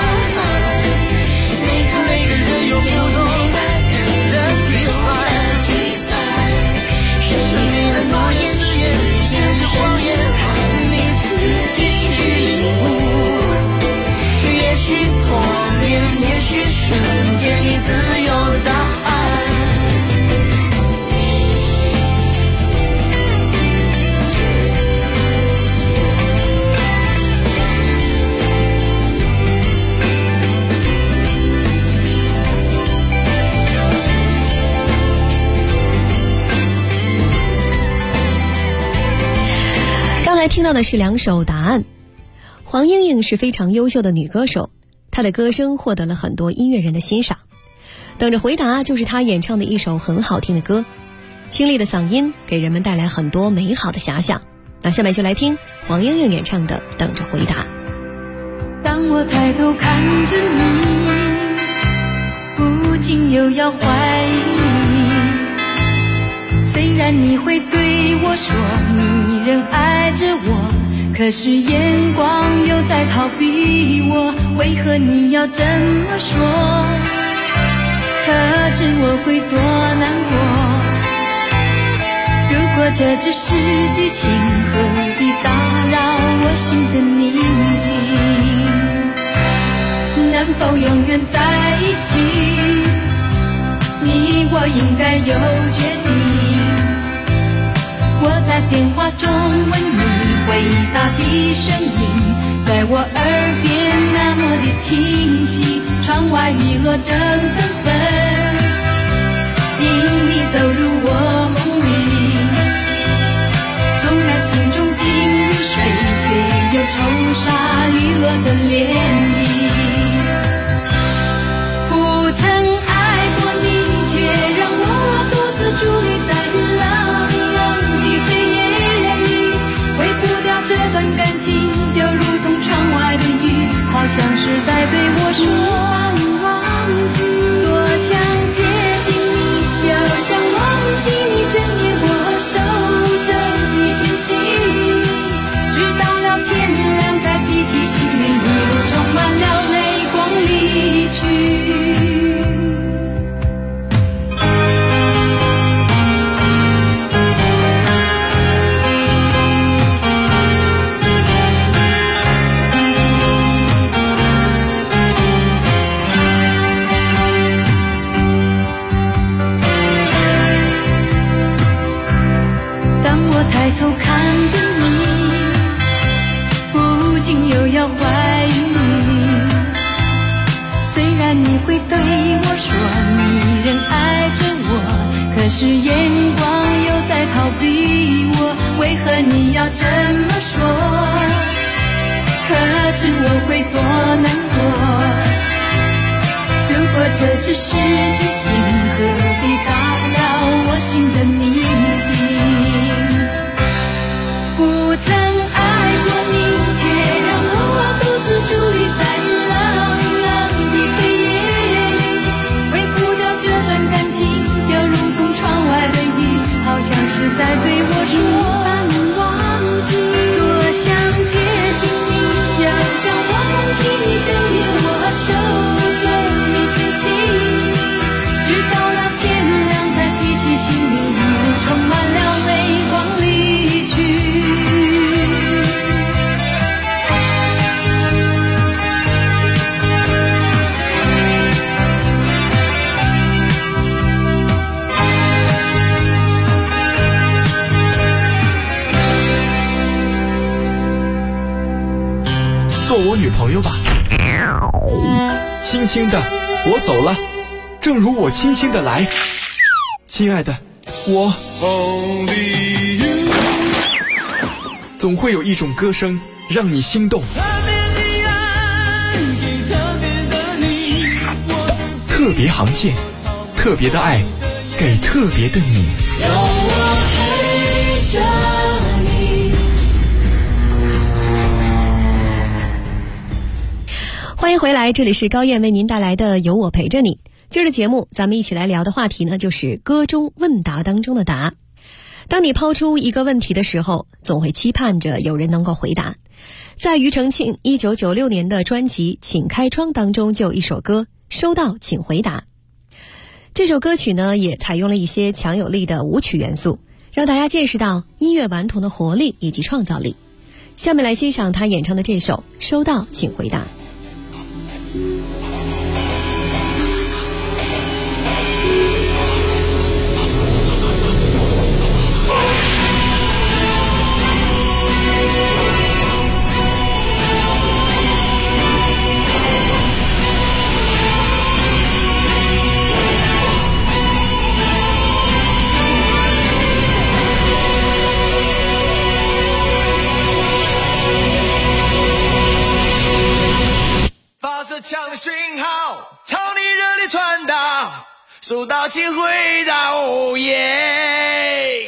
每个人有不同的计算，胜利的诺言、誓言，甚至谎言，你自己去领悟。也许多年，也许瞬间，你自有答案。 刚才听到的是两首答案。黄莺莺是非常优秀的女歌手，她的歌声获得了很多音乐人的欣赏。等着回答就是她演唱的一首很好听的歌，清丽的嗓音给人们带来很多美好的遐想。那下面就来听黄莺莺演唱的《等着回答》。 当我抬头看着你，不禁又要怀疑你。虽然你会对我说你仍爱着我，可是眼光又在逃避我，为何你要这么说？可知我会多难过？如果这只是激情，何必打扰我心的宁静？能否永远在一起？你我应该有决定。我在电话中问你，回答的声音在我耳边那么的清晰。窗外雨落正纷纷，因你走入我梦里。纵然心中尽如水，却又冲杀雨落的涟漪。不曾爱过你，却让我独自伫立在冷冷的黑夜里。挥不掉这段感情，就如同窗外的雨，好像是在对我说多想接近你，又想忘记你，整夜我守着一片静谧，直到了天亮才提起行李，一路充满了泪光离去。抬头看着你，不禁又要怀疑你。虽然你会对我说你仍爱着我，可是眼光又在逃避我，为何你要这么说？可知我会多难过？如果这只是激情，何必打扰我轻轻的，我走了，正如我轻轻的来。亲爱的，我总会有一种歌声让你心动。特别航线，特别的爱，给特别的你。有我陪着你。 欢迎回来，这里是高燕为您带来的有我陪着你。今儿的节目咱们一起来聊的话题呢，就是歌中问答当中的答。当你抛出一个问题的时候，总会期盼着有人能够回答。在庾澄庆1996年的专辑《请开窗》当中就有一首歌，收到请回答。这首歌曲呢，也采用了一些强有力的舞曲元素，让大家见识到音乐顽童的活力以及创造力。下面来欣赏他演唱的这首《收到请回答》。 强的讯号朝你热烈传达，收到请回答，哦耶！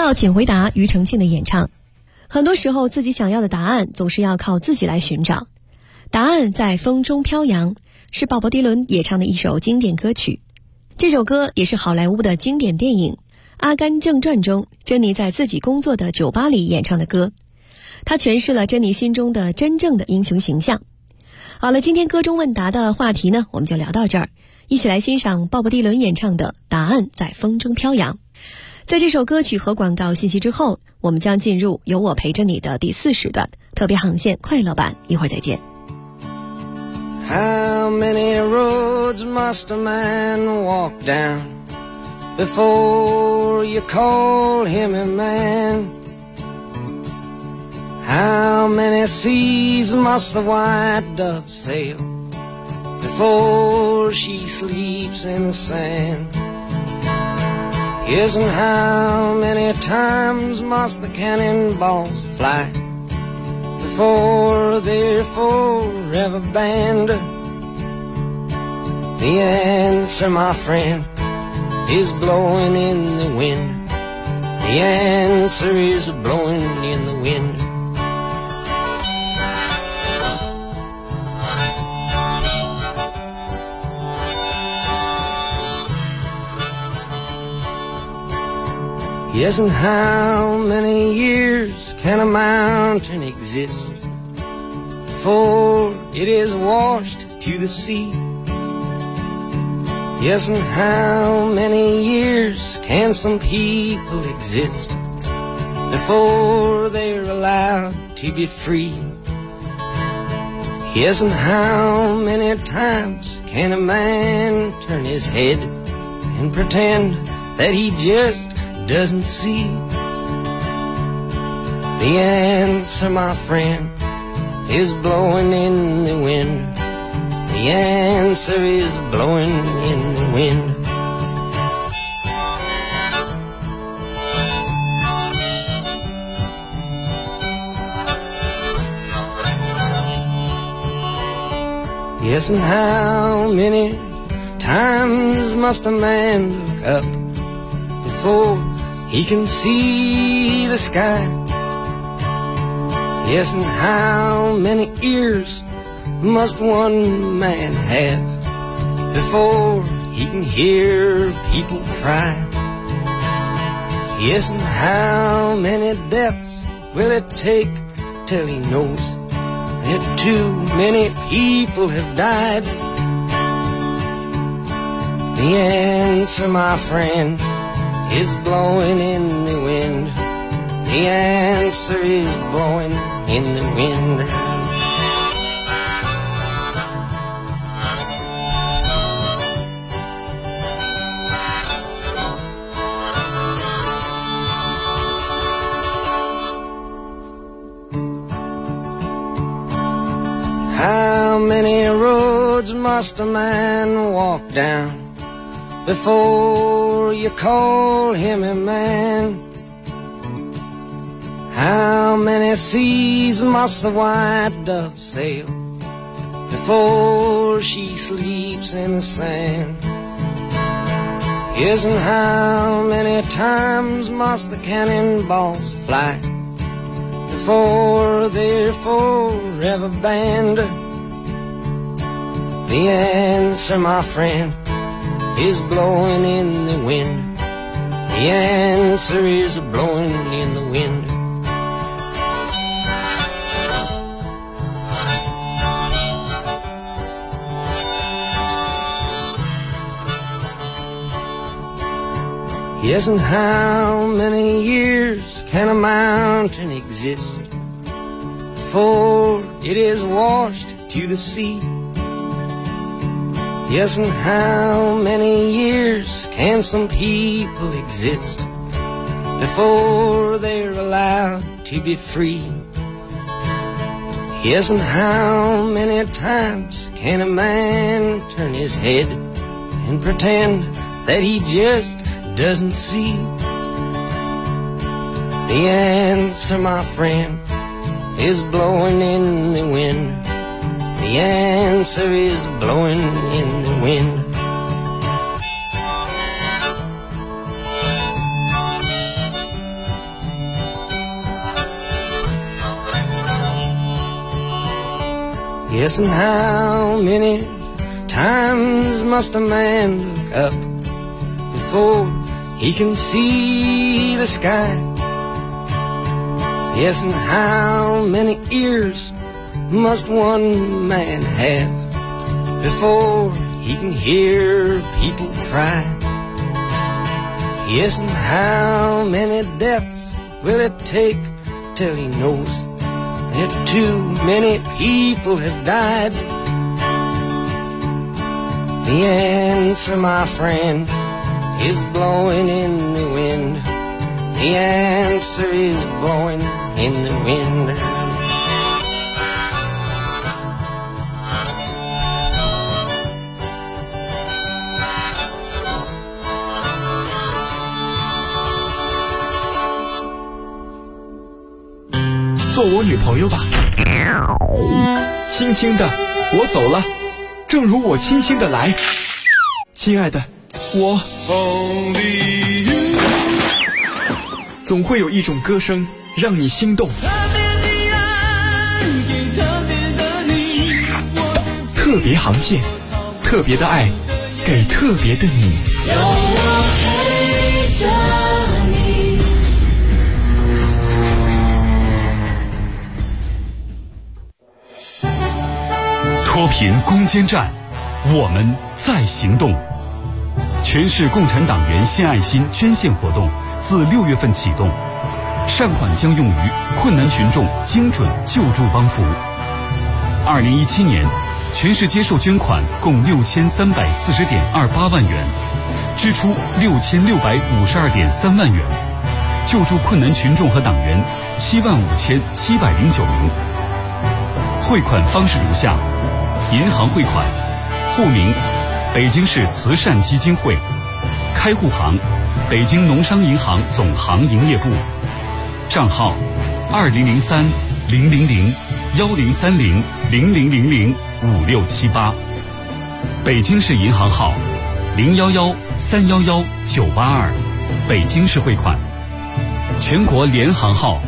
到请回答庾澄庆的演唱。很多时候自己想要的答案总是要靠自己来寻找，答案在风中飘扬是鲍勃迪伦演唱的一首经典歌曲。这首歌也是好莱坞的经典电影《阿甘正传》中珍妮在自己工作的酒吧里演唱的歌，它诠释了珍妮心中的真正的英雄形象。好了，今天歌中问答的话题呢，我们就聊到这儿，一起来欣赏鲍勃迪伦演唱的《答案在风中飘扬》。在这首歌曲和广告信息之后，我们将进入有我陪着你的第4时段特别航线快乐版，一会儿再见。 How many roads must a man walk down before you call him a man? How many seas must the white dove sail before she sleeps in the sand? Yes, and how many times must the cannonballs fly before they're forever banned? The answer, my friend, is blowing in the wind. The answer is blowing in the wind. Yes, and how many years can a mountain exist before it is washed to the sea? Yes, and how many years can some people exist before they're allowed to be free? Yes, and how many times can a man turn his head and pretend that he just doesn't see? The answer, my friend, is blowing in the wind. The answer is blowing in the wind. Yes, and how many times must a man look up before he can see the sky? Yes, and how many ears must one man have before he can hear people cry? Yes, and how many deaths will it take till he knows that too many people have died? The answer, my friend, is blowing in the wind. The answer is blowing in the wind. How many roads must a man walk down before you call him a man? How many seas must the white dove sail before she sleeps in the sand? Yes, and how many times must the cannonballs fly before they're forever banned? The answer, my friend, is blowing in the wind. The answer is blowing in the wind. Yes, and how many years can a mountain exist before it is washed to the sea? Yes, and how many years can some people exist before they're allowed to be free? Yes, and how many times can a man turn his head and pretend that he just doesn't see? The answer, my friend, is blowing in the wind. The answer is blowing in the wind. Yes, and how many times must a man look up before he can see the sky? Yes, and how many ears must one man have before he can hear people cry? Yes, and how many deaths will it take till he knows that too many people have died? The answer, my friend, is blowing in the wind. The answer is blowing in the wind. 做我女朋友吧，轻轻的，我走了，正如我轻轻的来。亲爱的，我总会有一种歌声让你心动。特别航线，特别的爱，给特别的你。有我陪着你。 脱贫攻坚战，我们在行动。全市共产党员献爱心捐献活动自6月份启动，善款将用于困难群众精准救助帮扶。2017年，全市接受捐款共6340.28万元，支出6652.3万元，救助困难群众和党员75709名。汇款方式如下：银行汇款，户名北京市慈善基金会，开户行北京农商银行总行营业部，账号2030-1030-1030-00005678，北京市银行号011-311-982，北京市汇款，全国联行号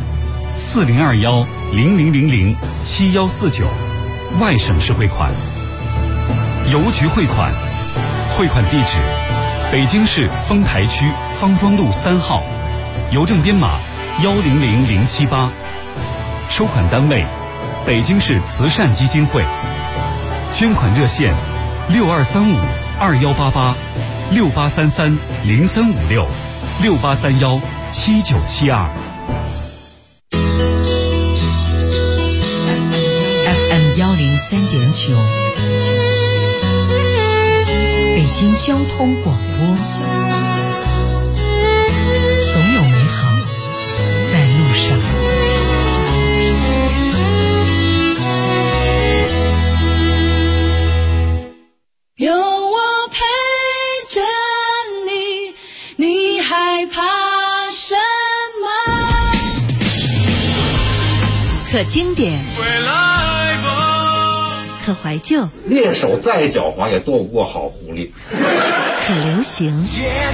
4021-0000-7149，外省市汇款，邮局汇款，汇款地址北京市丰台区方庄路3号，邮政编码100078，收款单位北京市慈善基金会，捐款热线6235-2833-0356-6831-7972。 FM103.9，北京交通广播，总有美好在路上。 有我陪着你，你害怕什么？ 可经典，可怀旧， 猎手再狡猾也斗不过好狐狸。 可流行，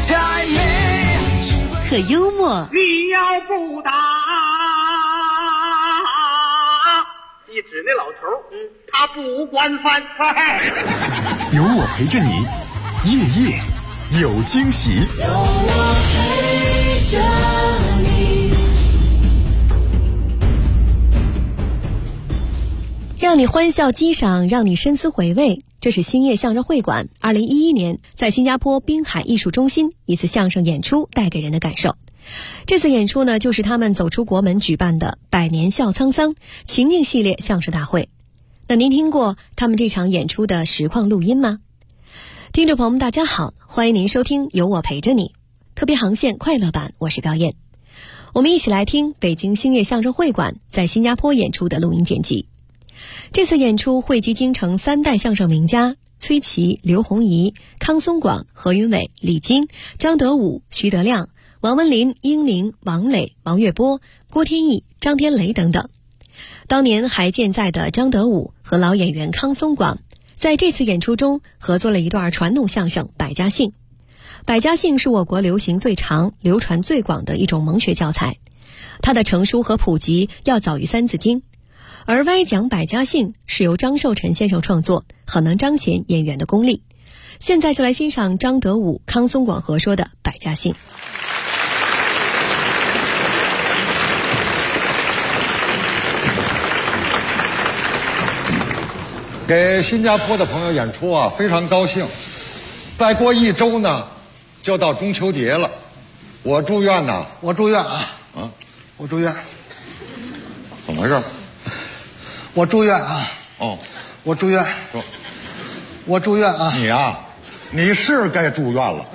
可幽默。 你要不打，你指那老头，他不惯犯。 有我陪着你，夜夜有惊喜。 有我陪着你。 让你欢笑激赏，让你深思回味。这是兴业相声会馆2011年在新加坡滨海艺术中心一次相声演出带给人的感受。这次演出呢，就是他们走出国门举办的百年笑沧桑情境系列相声大会。那您听过他们这场演出的实况录音吗？听众朋友们大家好，欢迎您收听有我陪着你特别航线快乐版，我是高燕。我们一起来听北京兴业相声会馆在新加坡演出的录音剪辑。这次演出汇集京城3代相声名家崔琦、刘洪仪、康松广、何云伟、李菁、张德武、徐德亮、王文林、英玲、王磊、王月波、郭天意、张天雷等等。当年还健在的张德武和老演员康松广在这次演出中合作了一段传统相声《百家姓》。百家姓是我国流行最长、流传最广的一种蒙学教材，它的成书和普及要早于《三字经》。 而歪讲百家姓是由张寿臣先生创作，很能彰显演员的功力。现在就来欣赏张德武、康松广合说的百家姓。 给新加坡的朋友演出啊，非常高兴。再过1周呢，就到中秋节了。我住院呢， 我住院啊，我住院。 怎么回事？ 我住院啊。 哦， 我住院。我住院啊。 你啊，你是该住院了。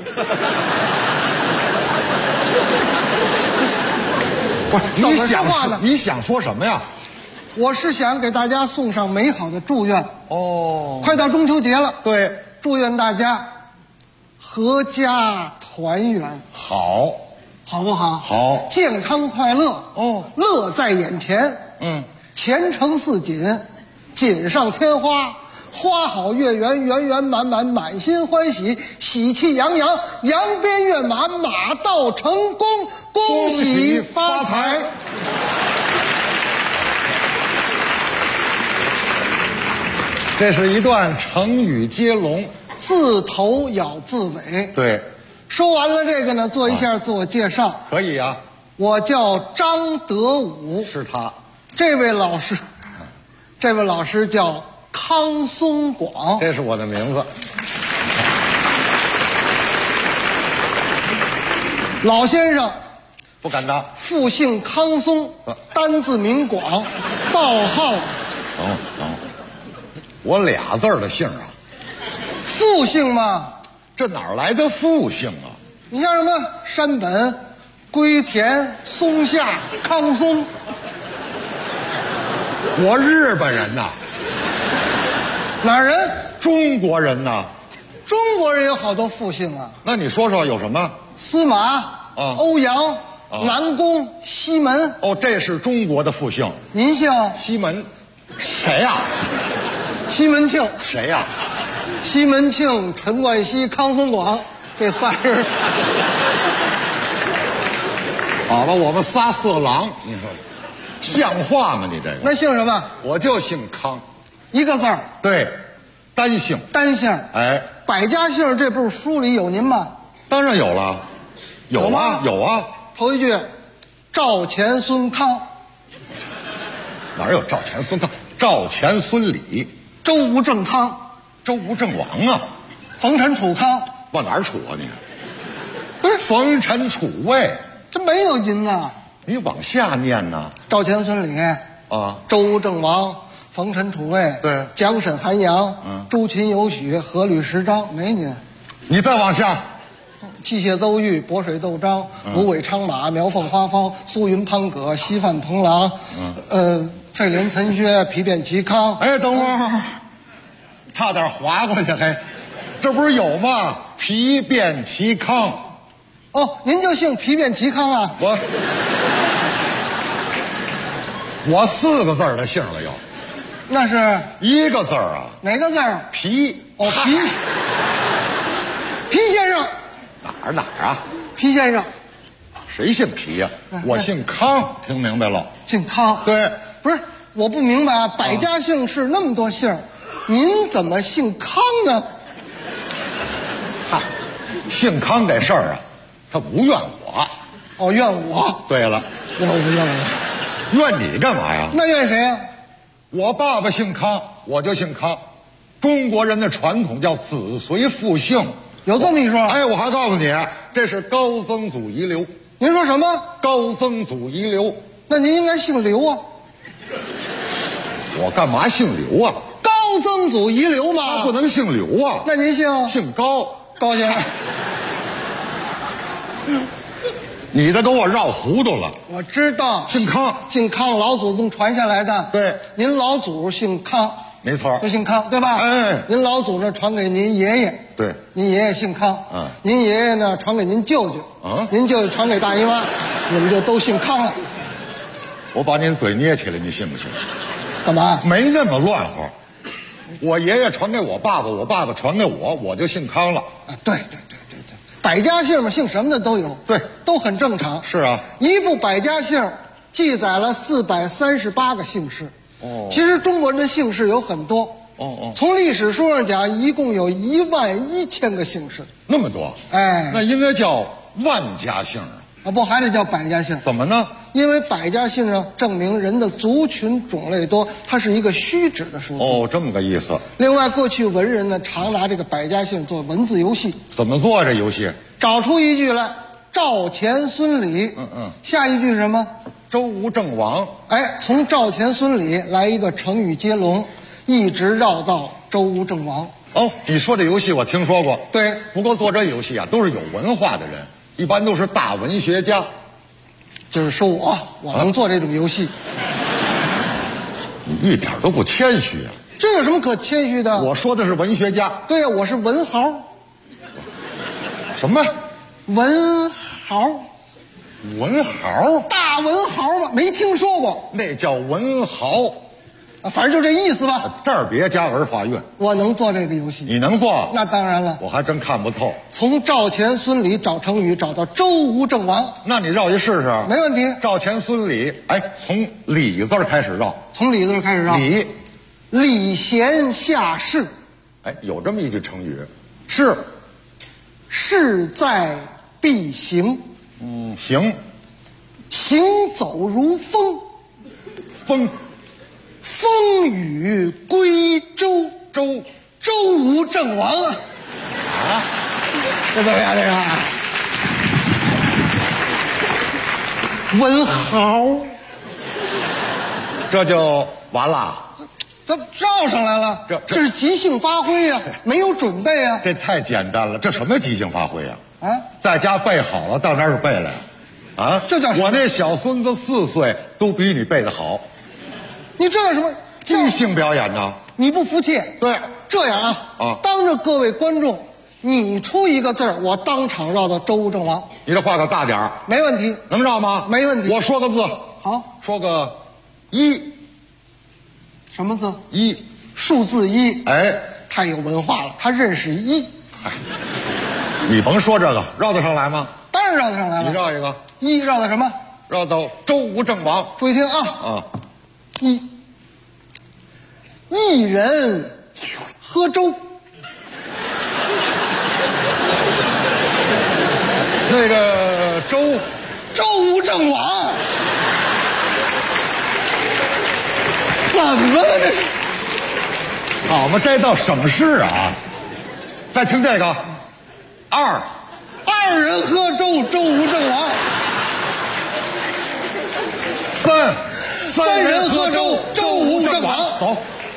不是， 怎么说话呢？ 你想说什么呀？ 我是想给大家送上美好的祝愿。 哦， 快到中秋节了， 对， 祝愿大家阖家团圆。 好， 好不好？ 好， 健康快乐。 哦， 乐在眼前。前程似锦，锦上添花，花好月圆，圆圆满满，满心欢喜，喜气洋洋，扬鞭跃马，马到成功，恭喜发财。 这是一段成语接龙， 自头咬自尾。 对， 说完了这个呢，做一下自我介绍。 可以啊。 我叫张德武， 是他。 这位老师叫康松广， 这是我的名字。 老先生不敢当， 复姓康松，单字名广，道号。 等，我俩字的姓啊。 复姓嘛， 这哪来的复姓啊？ 你像什么山本、龟田、松下、康松。 我日本人呐。 哪儿人？ 中国人呐。 中国人有好多复姓啊。 那你说说有什么？ 司马、欧阳、南宫、西门。 哦，这是中国的复姓。 您姓西门？谁呀？ 西门庆。 谁呀？ 西门庆、陈冠希、康松广，这仨人。 好吧，我们仨色狼，你说像话吗？你这个。 那姓什么？ 我就姓康， 一个字儿。 对，单姓。 单姓。 哎， 百家姓这部书里有您吗？ 当然有了，有啊，有啊。 头一句，赵钱孙康。 哪有赵钱孙康？赵钱孙李。 周吴郑康。 周吴郑王啊。 冯陈楚康。 往哪儿楚啊你？不是冯陈楚卫， 这没有您呐。 你往下念呐。 赵钱孙李啊， 周吴郑王，冯陈楚卫， 对， 蒋沈韩杨，朱秦尤许，阖闾十章，没您。 你再往下。 器械邹豫，渤水窦章，芦苇昌马，苗凤花芳，苏云潘葛，西范彭郎，费廉岑薛，皮鞭齐康。 哎，等会儿，差点划过去，还，这不是有吗？皮鞭齐康。 哦，您就姓皮鞭齐康啊？ 我4个字的姓了又。 那是 1个字啊。 哪个字？ 皮。 哦，皮先生。 哪儿啊？ 皮先生。 谁姓皮呀？我姓康，听明白了？ 姓康。 对。 不是，我不明白啊，百家姓是那么多姓，您怎么姓康呢？ 嗨，姓康这事儿啊，他不怨我。 哦，怨我。 对了， 怨我。 怨你干嘛呀？ 那怨谁呀？ 我爸爸姓康，我就姓康。中国人的传统叫子随父姓， 有这么一说。 哎，我还告诉你，这是高曾祖遗留。 您说什么？ 高曾祖遗留。 那您应该姓刘啊。 我干嘛姓刘啊？ 高曾祖遗留嘛。 他不能姓刘啊。 那您姓高。 高先生。 你这给我绕糊涂了。 我知道， 姓康， 姓康，老祖宗传下来的。 对， 您老祖姓康， 没错， 就姓康，对吧？ 哎， 您老祖呢传给您爷爷， 对， 您爷爷姓康，您爷爷呢传给您舅舅，您舅舅传给大姨妈，你们就都姓康了。 我把您嘴捏起来，你信不信？ 干嘛？ 没那么乱乎。我爷爷传给我爸爸，我爸爸传给我，我就姓康了。 啊，对，百家姓嘛，姓什么的都有， 对， 都很正常。 是啊， 一部百家姓记载了438个姓氏， 哦，其实中国人的姓氏有很多。 哦， 从历史书上讲，一共有11000个姓氏。 那么多？ 哎， 那应该叫万家姓啊，不还得叫百家姓？ 怎么呢？ 因为百家姓上证明人的族群种类多，它是一个虚指的数字。 哦，这么个意思。 另外，过去文人呢常拿这个百家姓做文字游戏。 怎么做这游戏？ 找出一句来，赵钱孙李。下一句是什么？ 周吴郑王。 哎，从赵钱孙李来一个成语接龙，一直绕到周吴郑王。 哦，你说这游戏我听说过。 对， 不过做这游戏啊，都是有文化的人，一般都是大文学家。 就是说我能做这种游戏。 你一点都不谦虚啊！ 这有什么可谦虚的？ 我说的是文学家。 对呀，我是文豪。 什么？ 文豪？ 文豪？ 大文豪嘛，没听说过。 那叫文豪。 啊，反正就这意思吧。 这儿别加儿化韵。 我能做这个游戏。 你能做？ 那当然了。 我还真看不透。 从赵钱孙李找成语，找到周吴郑王。 那你绕一试试。 没问题。 赵钱孙李，哎，从李字开始绕。 从李字开始绕。礼贤下士。 哎，有这么一句成语，是势在必行。 行。 行走如风。风雨归周。周吴郑王啊！这怎么样？这个文豪， 这就完了。 这绕上来了，这是即兴发挥呀，没有准备啊。 这太简单了，这什么即兴发挥呀？ 啊， 在家背好了，到那儿背来。啊， 这叫我那小孙子4岁都比你背得好。 你这叫什么？ 即兴表演呢？ 你不服气？ 对， 这样啊，当着各位观众，你出一个字儿，我当场绕到周吴郑王。 你这画个大点儿， 没问题。 能绕吗？ 没问题。 我说个字， 好， 说个1。 什么字 ？1， 数字1。 哎， 太有文化了，他认识1。 你甭说这个，绕得上来吗？ 当然绕得上来了。 你绕一个 1，绕到什么？ 绕到周吴郑王。 注意听啊！一人喝粥。 那个周吴郑王，怎么了这是？ 好嘛，这倒省事啊！再听这个，2 人喝粥，周吴郑王。3人喝粥，周吴郑王。 走，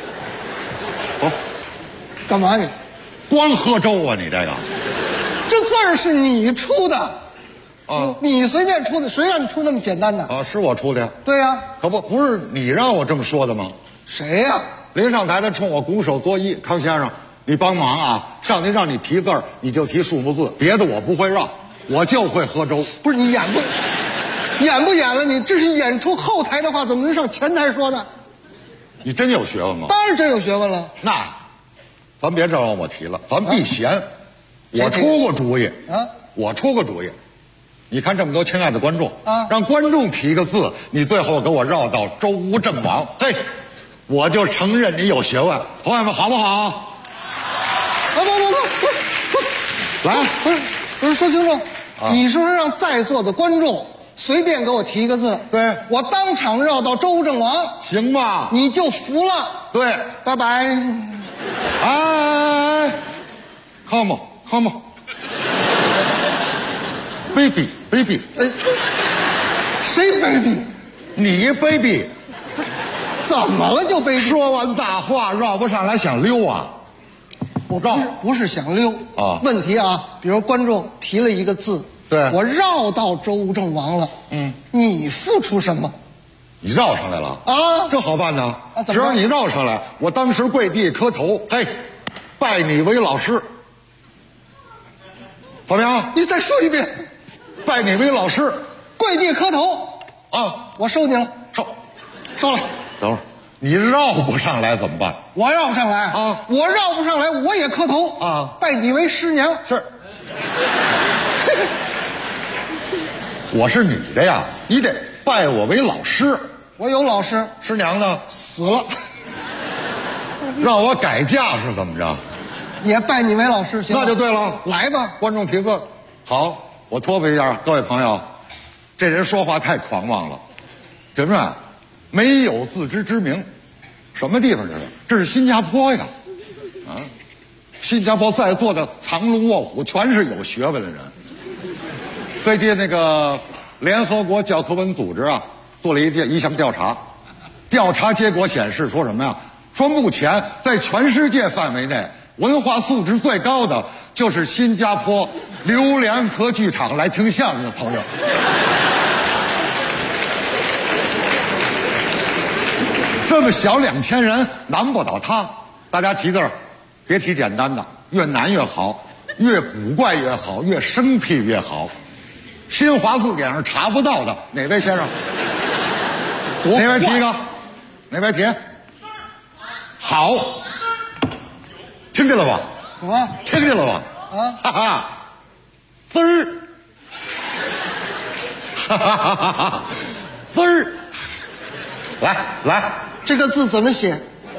干嘛你？ 光喝粥啊？你这个， 这字儿是你出的啊？你随便出的，谁让你出那么简单的？ 啊，是我出的。 对呀， 可不是你让我这么说的吗？ 谁呀？ 临上台的冲我鼓手作揖，康先生，你帮忙啊！上天让你提字儿，你就提数目字，别的我不会绕，我就会喝粥。 不是你演不演了？你这是演出后台的话，怎么能上前台说呢？ 你真有学问吗？ 当然真有学问了。 那，咱别这让我提了，咱避嫌。我出过主意啊！ 我出过主意。你看这么多亲爱的观众啊， 让观众提个字，你最后给我绕到周吴郑王，嘿，我就承认你有学问。朋友们，好不好？ 不， 来， 不是说清楚，你是不是让在座的观众随便给我提一个字？ 对， 我当场绕到周吴郑王， 行吧？ 你就服了。 对， 拜拜。 哎 ，come on，baby， 谁 baby？ 你 baby， 怎么了就 baby？ 说完大话绕不上来，想溜啊？ 我不是想溜啊。 问题啊，比如观众提了一个字， 对， 我绕到周吴郑王了，你付出什么？ 你绕上来了啊， 这好办呢。 只要你绕上来，我当时跪地磕头，嘿，拜你为老师，怎么样？ 你再说一遍， 拜你为老师， 跪地磕头啊！ 我收你了，收了。 等会儿，你绕不上来怎么办？ 我绕不上来啊！ 我绕不上来，我也磕头啊！ 拜你为师娘。 是。我是女的呀，你得拜我为老师。 我有老师。 师娘呢？ 死了。 让我改嫁是怎么着？ 也拜你为老师行？ 那就对了。 来吧， 观众提字。好，我托付一下各位朋友，这人说话太狂妄了，什么啊？没有自知之明。什么地方这是？这是新加坡呀！啊，新加坡在座的藏龙卧虎，全是有学问的人。最近那个联合国教科文组织啊，做了一项调查，调查结果显示说什么呀？说目前在全世界范围内，文化素质最高的就是新加坡榴莲壳剧场来听相声的朋友。这么小2000人难不倒他。大家提字儿，别提简单的，越难越好，越古怪越好，越生僻越好。新华字典上查不到的，哪位先生？哪位提一个？哪位提？好，听见了吧？ 什么？ 听见了吧？ 啊， 哈哈，丝儿，哈哈哈哈哈，丝儿，来， 这个字怎么写？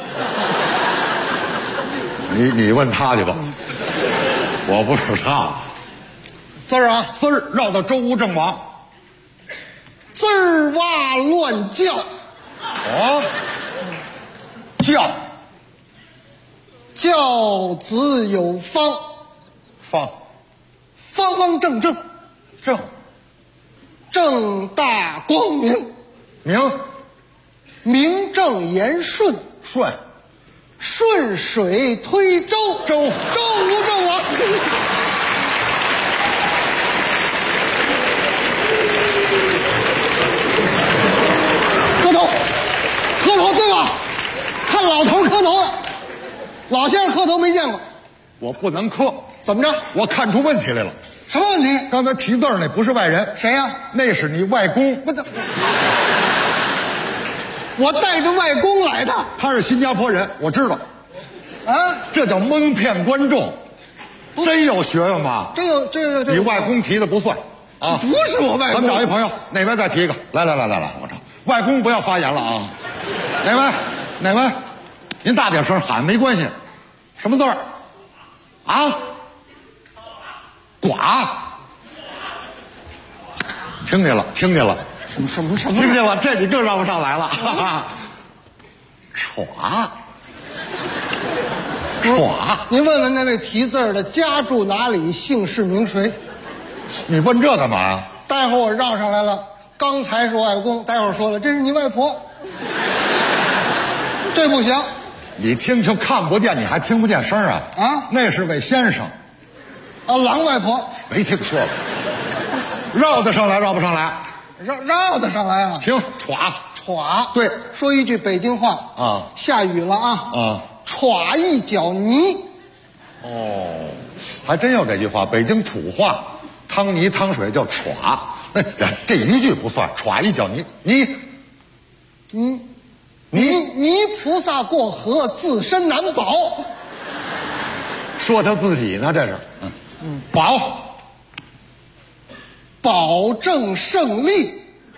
你问他去吧，我不是他。 字儿啊， 丝儿绕到周吴郑王， 滋儿哇乱叫。 哦， 教子有方， 方方正正，正大光明，名正言顺，顺水推舟，周吴郑王。磕头对吧？看老头磕头了，老先生磕头没见过。 我不能磕， 怎么着？ 我看出问题来了。 什么问题？ 刚才提字儿那不是外人， 谁呀？ 那是你外公。 我带着外公来的。 他是新加坡人，我知道。 啊， 这叫蒙骗观众，真有学问吗？ 这你外公提的不算啊， 不是我外公。 咱们找一朋友，哪位再提一个？来，我找外公不要发言了啊！哪位？您大点声喊没关系。什么字儿？啊？寡。听见了。 什么？ 听见了，这你更让不上来了。哈哈。耍。 您问问那位提字儿的家住哪里，姓氏名谁？ 你问这干嘛呀？ 待会儿我绕上来了，刚才是外公，待会儿说了这是你外婆，这不行。 你听就看不见，你还听不见声啊？ 啊， 那是位先生。 啊，郎外婆。 没听说过。绕得上来，绕不上来？ 绕得上来啊！ 听， 歘， 对， 说一句北京话啊， 下雨了啊，歘一脚泥。 哦，还真有这句话，北京土话，汤泥汤水叫歘。这一句不算，歘一脚泥， 泥菩萨过河，自身难保。 说他自己呢，这是， 保证胜利，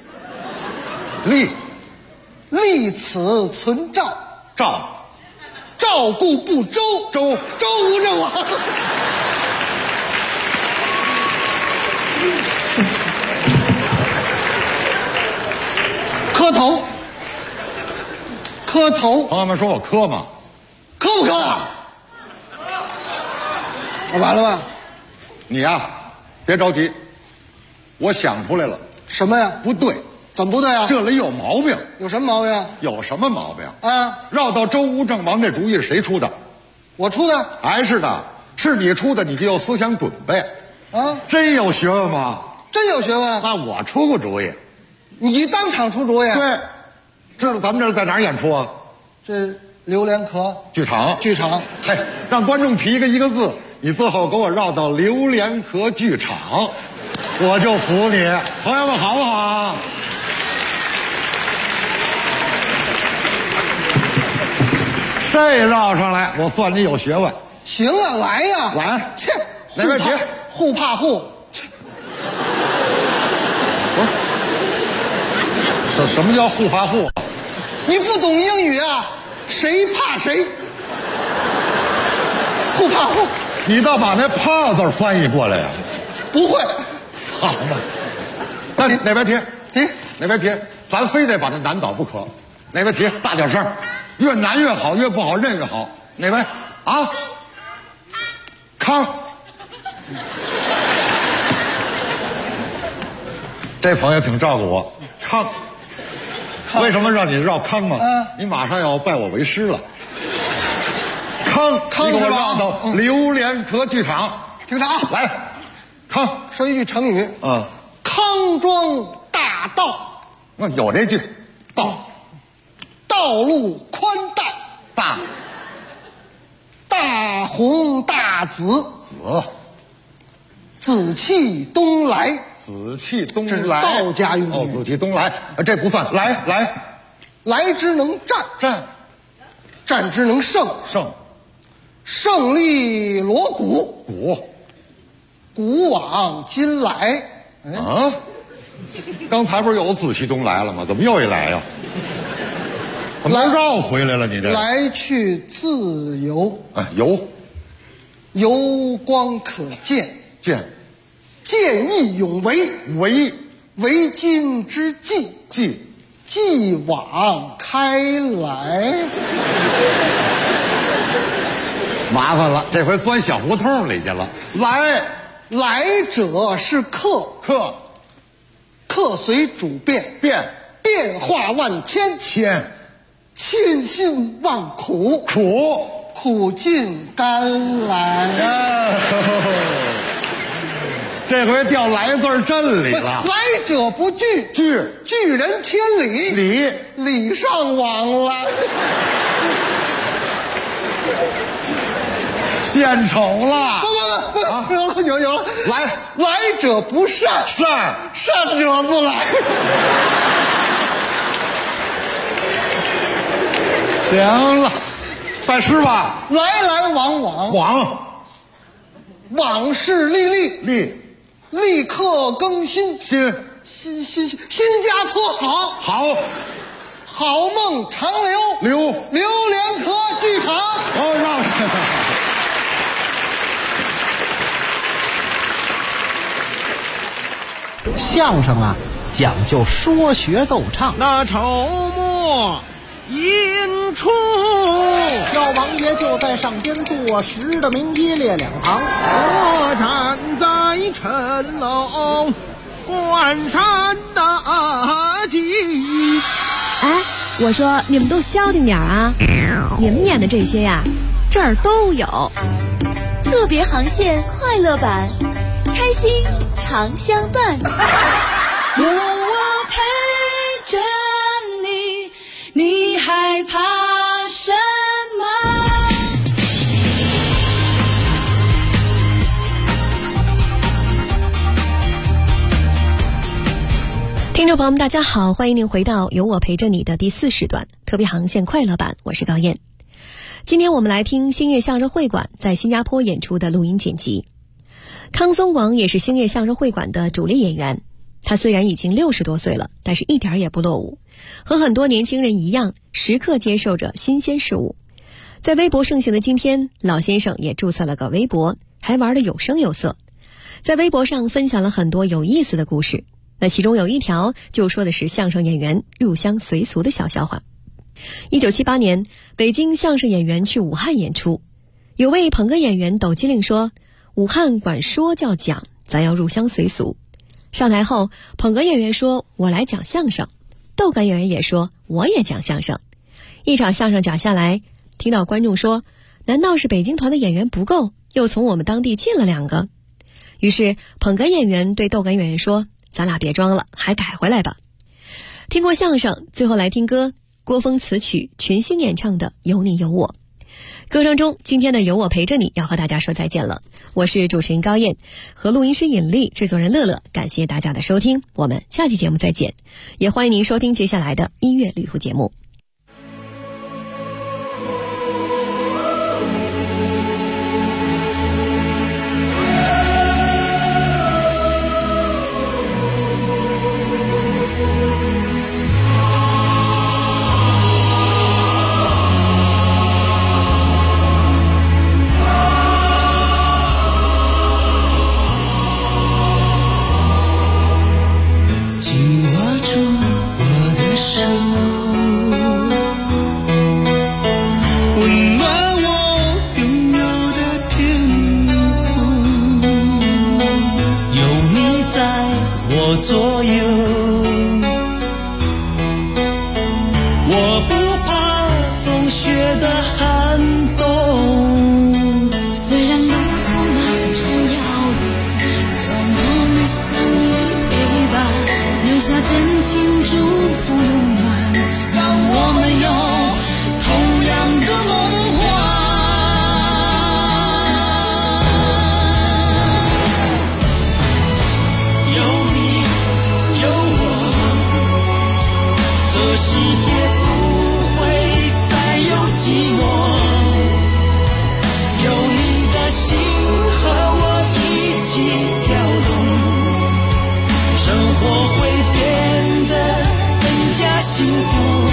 立此存照，照顾不周，周吴郑王。磕头。 朋友们说我磕吗？ 磕不磕啊？完了吧？ 你呀，别着急，我想出来了。 什么呀？ 不对。 怎么不对啊？ 这里有毛病。 有什么毛病？ 有什么毛病啊？ 绕到周吴郑王这主意是谁出的？ 我出的。 是的，是你出的，你就有思想准备啊。 真有学问吗？ 真有学问。 那我出过主意。 你当场出主意？ 对。知道咱们这是在哪儿演出啊？ 这榴莲壳剧场。嘿，让观众提一个字，你最后给我绕到榴莲壳剧场，我就服你。朋友们好不好？这绕上来，我算你有学问。 行啊，来呀， 来， 切， 哪位提？ 互怕互。 什么叫互怕互？ 你不懂英语啊？谁怕谁？互怕互。 你倒把那怕字翻译过来呀？ 不会。 好嘛，那哪边提？哪边提？咱非得把它难倒不可。哪边提？大点声，越难越好，越不好认越好。哪位？啊？康。这朋友挺照顾我。康。为什么让你绕康嘛？你马上要拜我为师了。康，你给我绕到榴莲壳剧场。 听着啊， 来，康， 说一句成语。康庄大道。 有这句， 道路宽大，大红大紫，紫气东来。 紫气东来， 这是道家用语。 紫气东来，这不算。 来之能战，战之能胜，胜利锣鼓，古往今来。 啊，刚才不是有紫气东来了吗？怎么又一来呀？怎么绕回来了？你这来去自由， 游光可见，见义勇为，为今之计，继往开来。 麻烦了，这回钻小胡同里去了。 来者是客，客随主变，变化万千，千辛万苦，苦尽甘来。 这回掉来字真理了。 来者不拒，拒人千里，礼尚往来。 献丑了！ 不，有了！来者不善，善者不来。 行了，拜师吧。 来往，往事历，立刻更新，新加坡好梦长留莲壳剧场。 相声啊，讲究说学逗唱。 那筹末引出， 赵王爷就在上边坐实的名一列两旁， 我站在城楼观山大计。 哎，我说你们都消停点啊！你们演的这些呀，这儿都有。 特别航线快乐版，开心常相伴。 有我陪着你，你害怕什么？ 听众朋友们大家好，欢迎您回到有我陪着你的第4时段特别航线快乐版，我是高燕。今天我们来听星夜相声会馆在新加坡演出的录音剪辑。康松广也是星夜相声会馆的主力演员，他虽然已经60多岁了，但是一点也不落伍，和很多年轻人一样，时刻接受着新鲜事物。在微博盛行的今天，老先生也注册了个微博，还玩得有声有色，在微博上分享了很多有意思的故事。那其中有一条就说的是相声演员入乡随俗的小笑话。1978年，北京相声演员去武汉演出，有位捧哏演员抖机灵说，武汉管说叫讲，咱要入乡随俗。上台后，捧哏演员说，我来讲相声，逗哏演员也说，我也讲相声。一场相声讲下来，听到观众说，难道是北京团的演员不够，又从我们当地进了2个？于是捧哏演员对逗哏演员说，咱俩别装了，还改回来吧。听过相声，最后来听歌，郭峰词曲，群星演唱的《有你有我》。歌声中，今天的有我陪着你要和大家说再见了。我是主持人高燕，和录音师尹丽，制作人乐乐，感谢大家的收听，我们下期节目再见。也欢迎您收听接下来的音乐旅途节目。 我左右，我不怕风雪的寒冬。 虽然路途漫长遥远，让我们相依陪伴，留下真情祝福永远，让我们有同样的梦幻。 有你有我，这世界不会再有寂寞。有你的心和我一起跳动，生活会变得更加幸福。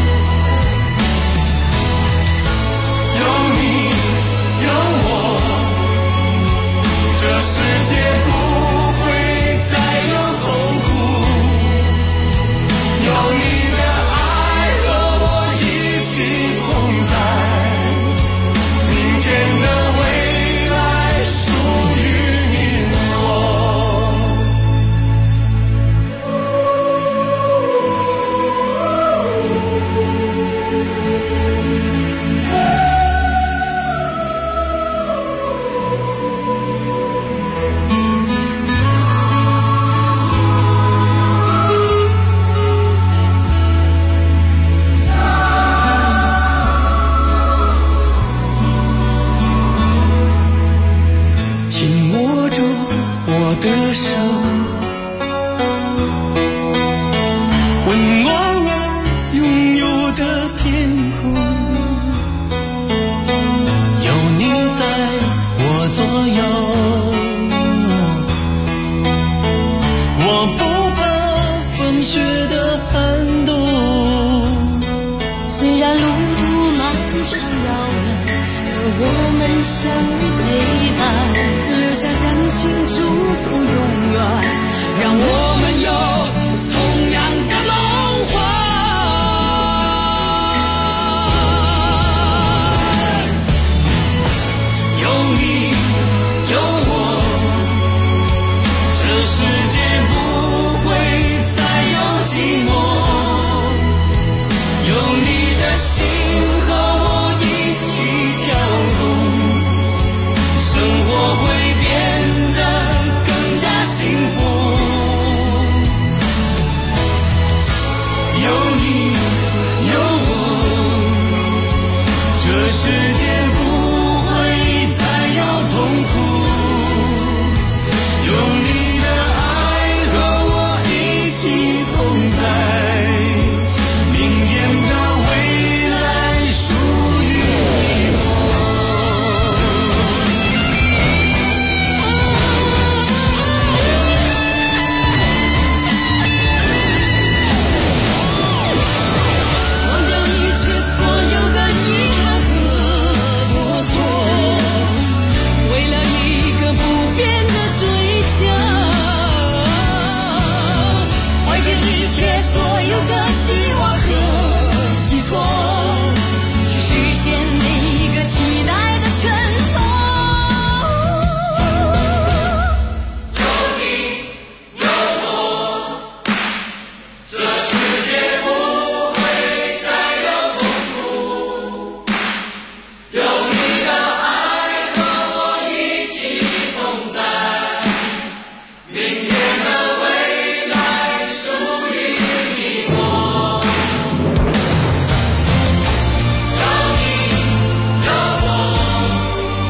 有你有我，这世界不会再有痛苦。有你的爱和我一起同在，明天的未来属于你我。紧握住我的手，温暖我拥有的天空。有你在我左右，我不怕风雪的寒冬。 虽然路途漫长遥远，可我们相依陪伴，留下真情祝福永远，让我们有同样的梦幻。 有你有我，这世界不会再有寂寞。有你的心和我一起跳动，生活会变得更加幸福。有你有我，这世界不会再有痛苦。有你的爱和我一起同在，明天的未来属于你我。 忘掉一切所有的遗憾和过错，为了一个不变的追求， 怀着一切所有的希望和寄托， 去实现每一个期待的承诺。 有你有我，这世界不会再有痛苦。有你的爱和我一起同在，明天的未来属于你我。有你有我，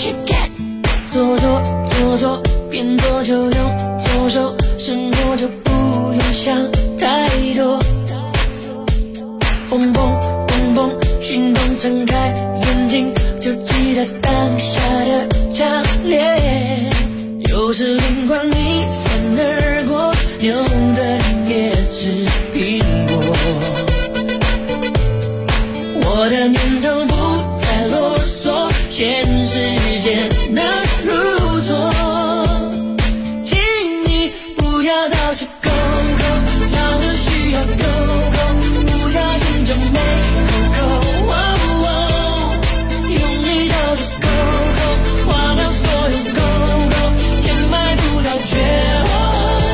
做做做做，边做就用左手，生活就不用想太多。蹦蹦蹦蹦，心动睁开眼睛，就记得当下的强烈。有时灵光一闪而过，牛的人也吃苹果。我的念头不再啰嗦，现实间难入座，请你不要到处勾勾，找的需要勾勾，不小心就没勾勾，用力到处勾勾，花掉所有勾勾，填埋不到绝望。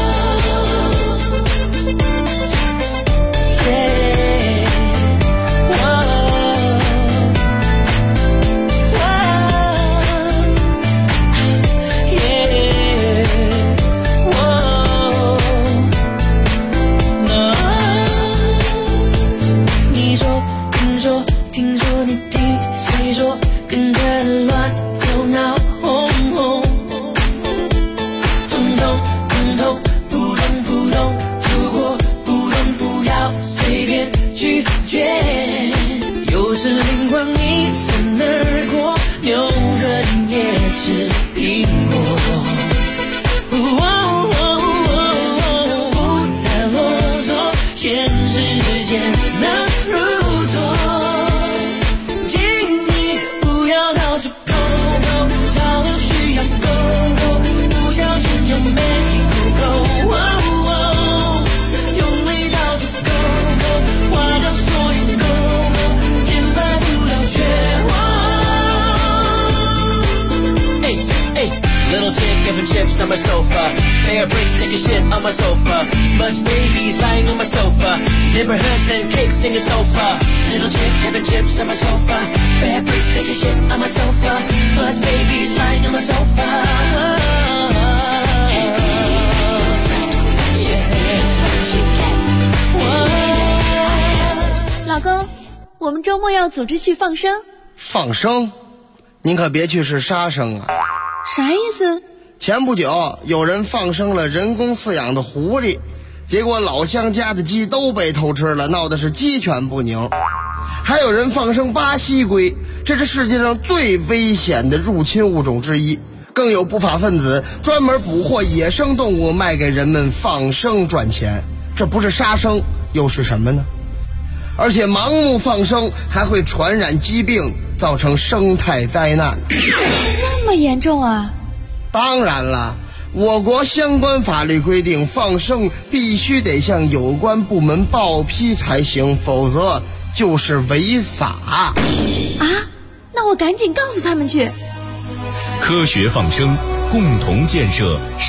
Chips on my sofa, bear bricks taking shit on my sofa, smudge babies lying on my sofa, neighborhoods and cakes in your sofa. Little chick having chips on my sofa, bear bricks taking shit on my sofa, smudge babies lying on my sofa. 老公，我们周末要组织去放生。 放生？您可别去是杀生啊！ 啥意思？ 前不久有人放生了人工饲养的狐狸，结果老乡家的鸡都被偷吃了，闹的是鸡犬不宁。还有人放生巴西龟，这是世界上最危险的入侵物种之一。更有不法分子专门捕获野生动物卖给人们放生赚钱，这不是杀生又是什么呢？而且盲目放生还会传染疾病，造成生态灾难。 这么严重啊？ 当然了，我国相关法律规定，放生必须得向有关部门报批才行，否则就是违法。 啊？那我赶紧告诉他们去。 科学放生，共同建设